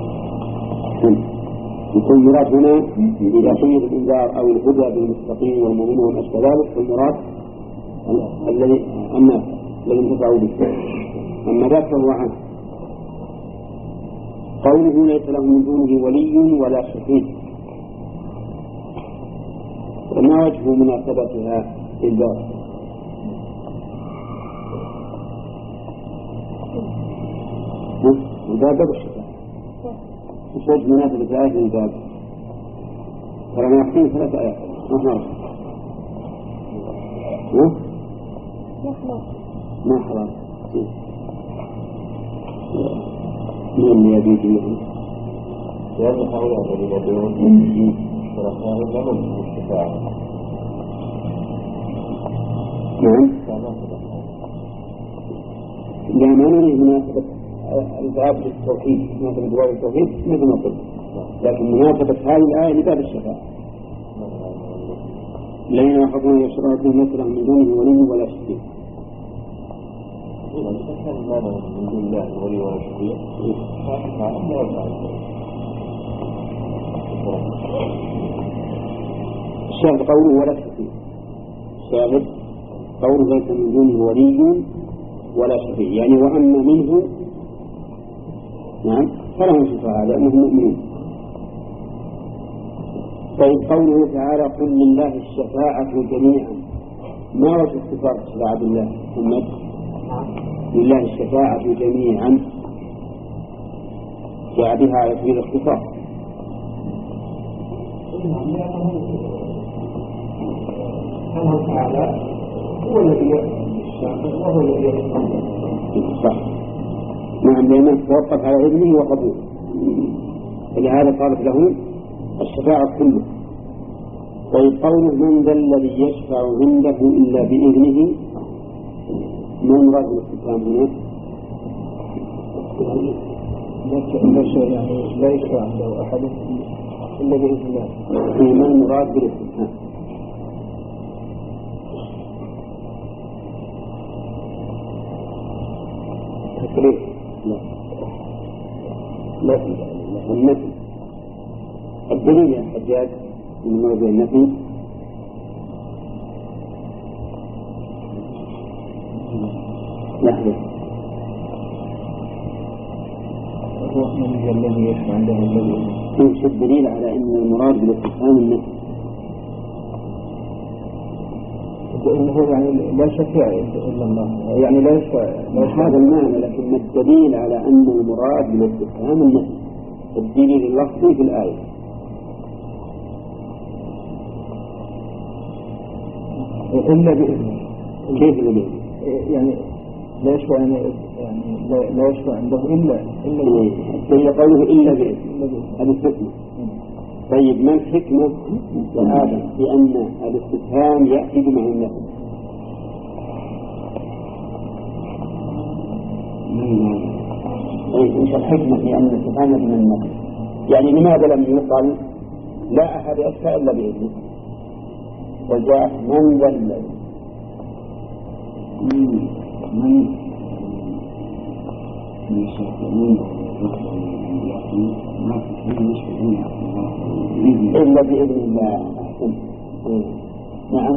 يكون مراد هنا إذا قيل الإنذار أو الهدى بالمستقيم والمؤمنين وما أشبه ذلك فالمراد الذي الناس الذي انتفعوا به. أما ذاك فهو عام. قوله ليس له من دونه ولي ولا شفيع وما وجه مناسبتها للباب؟ الباب باب الشفاعة مش وجه مناسبة آية للباب ترى ما يحكين ثلاث آيات ما نعرف ما حرام من اللي يبيت منهم لأن حوله الذين ورساه لهم الشفاعة. نعم. لا ما نريد مناسبة الباب للتوحيد مناسبة باب التوحيد مثل ما قلت لكن مناسبة هذه الآية لباب الشفاعة الذين يخافون يشرعون في مثله من دونه ولي ولا شفيع. من دون الله ولي ولا شفيع. الشاهد قوله ولا شفيع. الشاهد قوله ليس من دونه ولي ولا شفيع، يعني وأما منه نعم فلهم شفاعة لأنهم مؤمنون. طيب قوله تعالى قل لله الشفاعة جميعا، ما وجه اختصار الشفاعة بالله محمد؟ لله الشفاعة جميعا جاء بها على سبيل الاختصار. الله تعالى هو الذي يشفع وهو الذي يشفع. نعم لأنه توقف على إذنه وقبوله، فلهذا قالت له الشفاعة كله. طيب قوله من ذا الذي يشفع عنده إلا بإذنه، ما المراد بالاستفهام هنا؟ يعني لا يشفع عنده أحد إلا بإذن الله. ما المراد بالاستفهام؟ تكرير؟ لا لا النفي. الدليل يا حجاج من موضوع النفي لحظة. من الذي يشفع عنده الذي يوجد الدليل على أن المراد بالاستفهام النفي، إنه يعني لا شفيع إلا الله، يعني لا يشفع. هذا المعنى، لكن ما الدليل على أن المراد بالاستفهام النفي؟ الدليل اللفظي في الآية إلا بإذنه. كيف بإذنه؟ يعني لا يشفع يعني يعني لا, لا يشفع عنده إلا إلا هي قوله إلا بإذنه، هذه الحكمة. طيب ما الحكمة يا آدم في أن الاستفهام يأتي بمعنى النفي؟ طيب إيش الحكمة في أن الاستفهام يأتي بمعنى النفي؟ يعني لماذا لم يقل لا أحد يشفع إلا بإذنه، وجاء من ذا الذي من يشفعون إلا بإذن الله. أحسن. نعم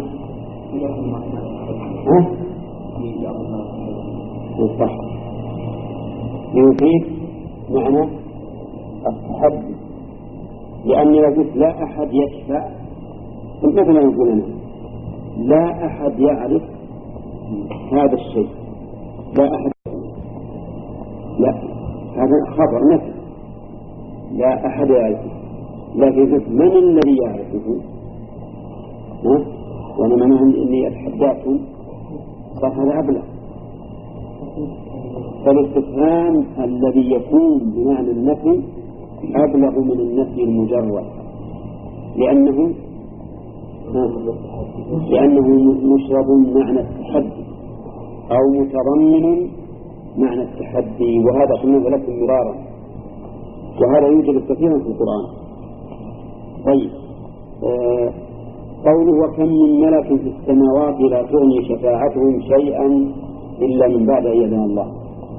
ها؟ صح. يفيد معنى التحدي، لأني لو قلت لا أحد يشفع مثلا نقول أنا لا أحد يعرف هذا الشيء، لا أحد، لا هذا خبر نفي، لا أحد يعرفه. لكن من الذي يعرفه؟ ها؟ وأنا معناه إني أتحداكم فهذا أبلغ. فالاستفهام الذي يكون بمعنى النفي أبلغ من النفي المجرد، لأنه لأنه مشرب معنى التحدي أو متضمن معنى التحدي، وهذا قلنا لكم مرارا، وهذا يوجد كثيرا في القرآن. طيب آه قوله وكم من ملك في السماوات لا تغني شفاعتهم شيئا إلا من بعد أن يأذن الله.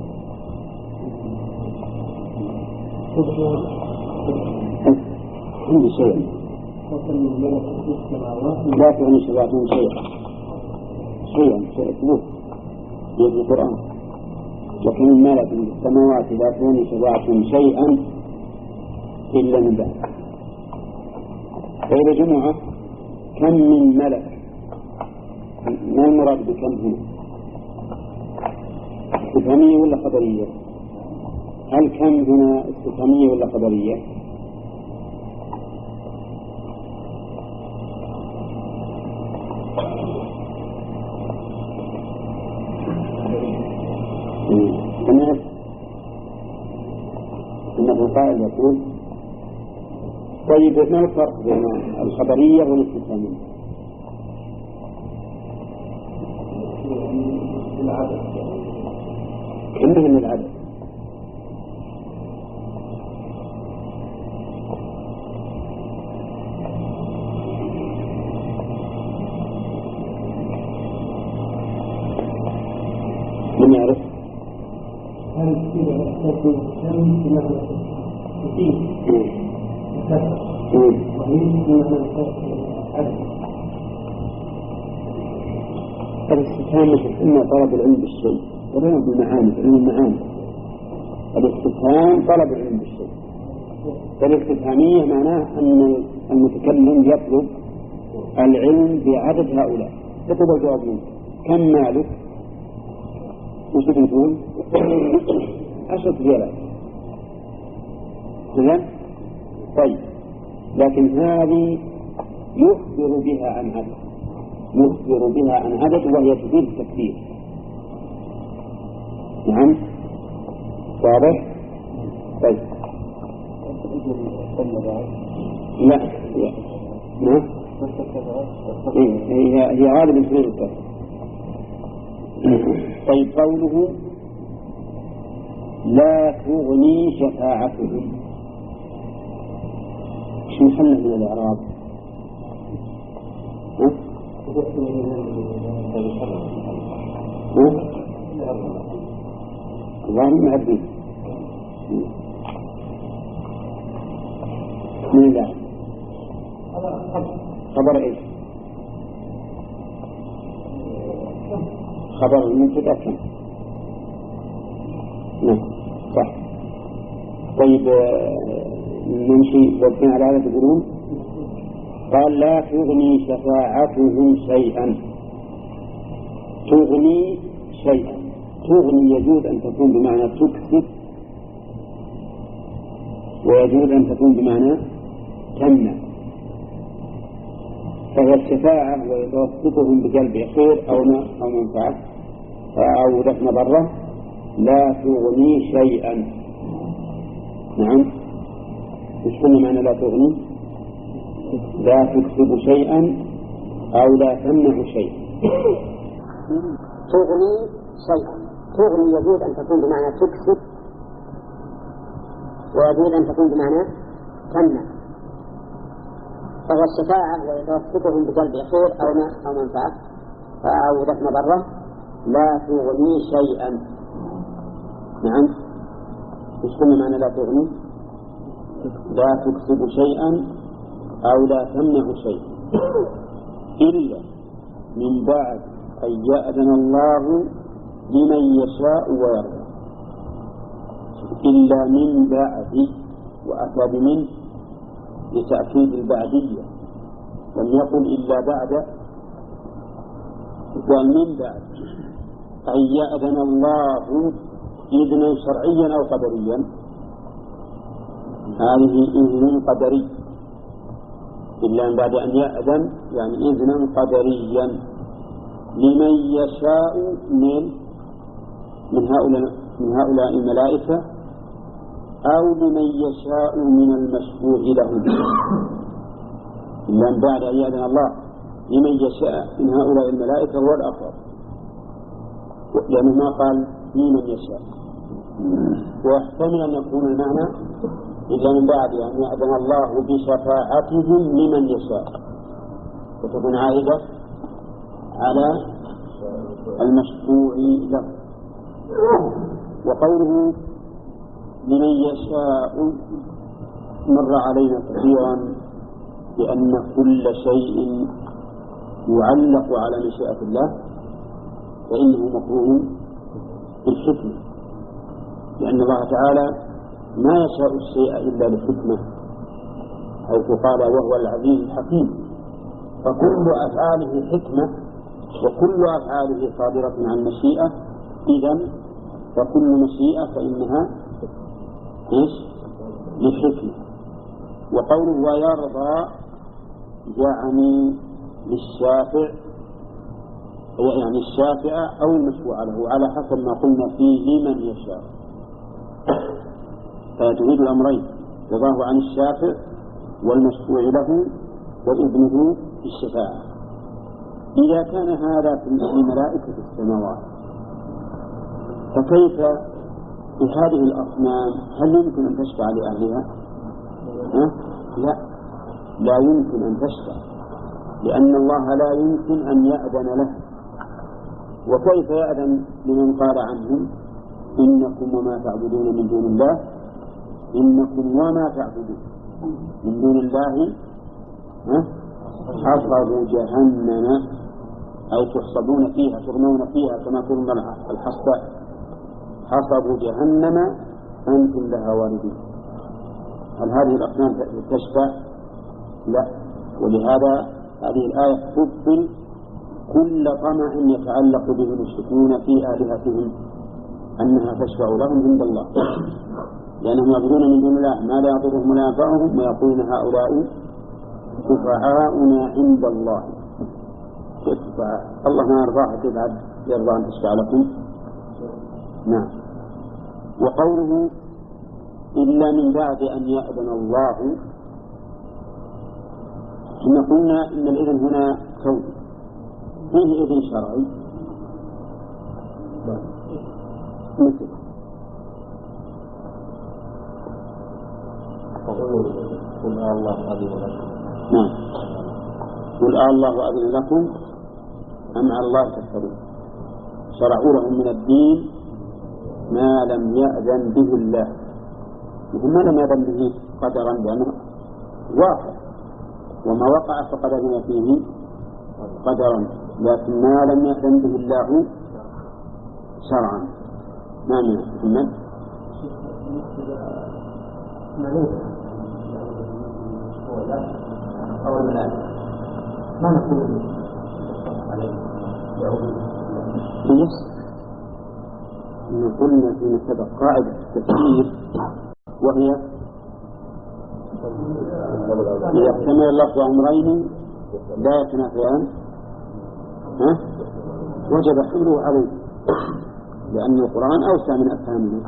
عندي شيء لا تغني شفاعتهم شيئا شيئا شيئا في القرآن. وكم من ملك في السماوات لا تغني شفاعتهم شيئا إلا من بعد. فإذا جمعة كم من ملك، ما المراد بكم هنا؟ استفهامية ولا خبرية؟ هل كم هنا استفهامية ولا خبرية؟ سمعت أن القائل يقول طيب ما الفرق بين الخبرية والاستفهامية؟ العدد كلها من العدد. هل كذا يحتاج الشمس بمعنى كثير وكثر وهي بمعنى عدد. الاستفهام مثل إما طلب العلم بالشيء ولنا بالمعاني علم المعاني. الاستفهام طلب العلم بالشيء، فالاستفهامية معناه أن المتكلم يطلب العلم بعدد هؤلاء. يطلب الجواب منه كم مالك؟ وش تقول؟ عشرة ريالات كذا. طيب لكن هذه يخبر بها عن عدد، يخبر بها عن عدد وهي تفيد التكبير. نعم واضح؟ طيب لا لا نعم هي هي غالبا تفيد الكسر. طيب قوله لا تغني شفاعتهم، شو محله من الإعراب؟ ها؟ الله معدي من الله خبر ايش؟ خبر المبتدأ كم؟ نعم صح. طيب نمشي وقفنا على هذا تقولون قال لا تغني شفاعتهم شيئا. تغني شيئا، تغني يجوز أن تكون بمعنى تكسب ويجوز أن تكون بمعنى تمنع. فهي الشفاعة ويتوسطهم بجلب خير أو أو منفعة أو دفن ضرة. لا تغني شيئا. نعم مش كل معنى لا تغني؟ لا تكسب شيئا أو لا تمنع شيئا. تغني شيئا، تغني يجوز أن تكون بمعنى تكسب ويجوز أن تكون بمعنى تمنع. فهو الشفاعة ويتوسطهم بجلب خير أو أو منفعة أو دفن ضرة. لا تغني شيئا. نعم مش كل معنى لا تغني؟ لا تكسب شيئا أو لا تمنع شيئا إلا من بعد أن يأذن الله لمن يشاء ويرضى. إلا من بعد، وأتى بمن لتأكيد البعدية، لم يقل إلا بعد، قال من بعد أن يأذن الله إذنا شرعيا أو قدريا. هذه إذن قدري، إلا من بعد أن يأذن يعني إذنا قدريا لمن يشاء من من هؤلاء من هؤلاء الملائكة أو لمن يشاء من المشفوع له. إلا من بعد أن يأذن الله لمن يشاء من هؤلاء الملائكة هو الأفضل، لأنه ما قال لمن يشاء. ويحتمل أن يكون المعنى إلا من بعد أن يأذن الله بشفاعتهم لمن يشاء، وتكون عائدة على المشفوع له. وقوله لمن يشاء مر علينا كثيرا بأن كل شيء يعلق على مشيئة الله فإنه مكروه بالحكمة، لأن الله تعالى ما يشاء الشيء إلا لحكمة، حيث قال وهو العزيز الحكيم. فكل أفعاله حكمة وكل أفعاله صادرة عن مشيئة، إذن فكل مشيئة فإنها إيش؟ للحكمة. وقوله ويرضى يعني للشافع، يعني الشافع أو المشفوع له على حسب ما قلنا فيه لمن يشاء، فتريد الأمرين رضاه عن الشافع والمشفوع له وإذنه في الشفاعة. إذا كان هذا في ملائكة السماوات فكيف بهذه الأصنام؟ هل يمكن أن تشفع لأهلها؟ أه؟ لا لا يمكن أن تشفع، لأن الله لا يمكن أن يأذن له. وكيف يأذن لمن قال عنهم إنكم وما تعبدون من دون الله إنكم وما تعبدون من دون الله حصب جهنم أي تحصبون فيها ترمون فيها كما ترمى الحصب حصب جهنم أنتم لها واردون. هل هذه الأصنام تشفع؟ لا. ولهذا هذه الآية تبطل كل طمع يتعلق بهم المشركون في آلهتهم أنها تشفع لهم عند الله، لأنهم يعبدون من دون الله ما لا يضرهم ولا ينفعهم ويقولون هؤلاء شفعاؤنا عند الله. الله ما يرضاها كيف يرضى أن تشفع لكم؟ نعم. وقوله إلا من بعد أن يأذن الله، ثم قلنا إن الإذن هنا كون فيه إذن شرعي مثل قل آه الله أذن لكم. نعم. قل آه الله أذن لكم أم على الله تفترون. شرعوا لهم من الدين ما لم يأذن به الله، وما لم يأذن به قدرا لأنه واقع، وما وقع فقد أذن فيه قدرا، لكن ما لم يأذن به الله شرعا. ما من محمد أو الملائكة ما نقول نفس إن قلنا في سبق قاعدة التفسير، وهي إذا احتمل اللفظ أمرين لا يتنافيان ها وجب حمله عليه، لأن القرآن أوسع من أفهامه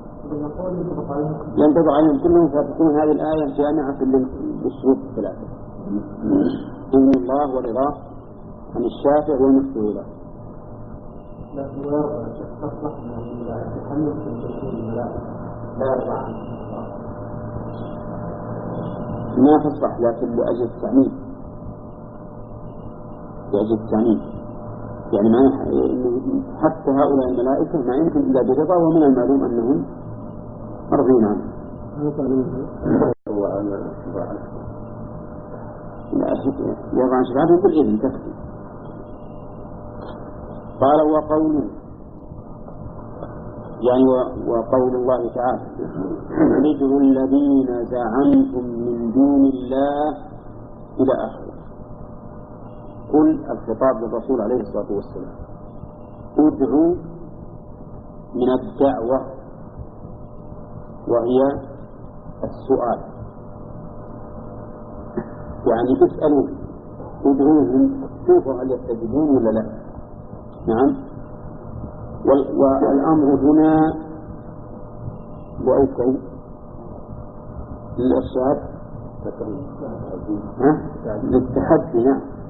ينطبق عليهم كلهم، فتكون هذه الآية جامعة للشروط الثلاثة: إذن الله ورضاه عن الشافع والمشفوع له. لكن يرضى تصلح من الملائكة تحمل في تشكيل الملائكة لا يرضى عنه ما تصلح، لكن لأجل التعميم لأجل التعميم يعني ما حتى هؤلاء الملائكة ما يمكن إلا برضا، ومن المعلوم أنهم مرضين عنه. يرضى عن شفاعته بالإذن تكفي. قال وقوله يعني وقول الله تعالى ادعوا الذين زعمتم من دون الله إلى آخره. قل الخطاب للرسول عليه الصلاة والسلام ادعوا من الدعوة وهي السؤال، يعني اسألوا ادعوهم شوفوا هل يستجيبون ولا لا. نعم. والأمر هنا بأي شيء للإرشاد للتحدي. نعم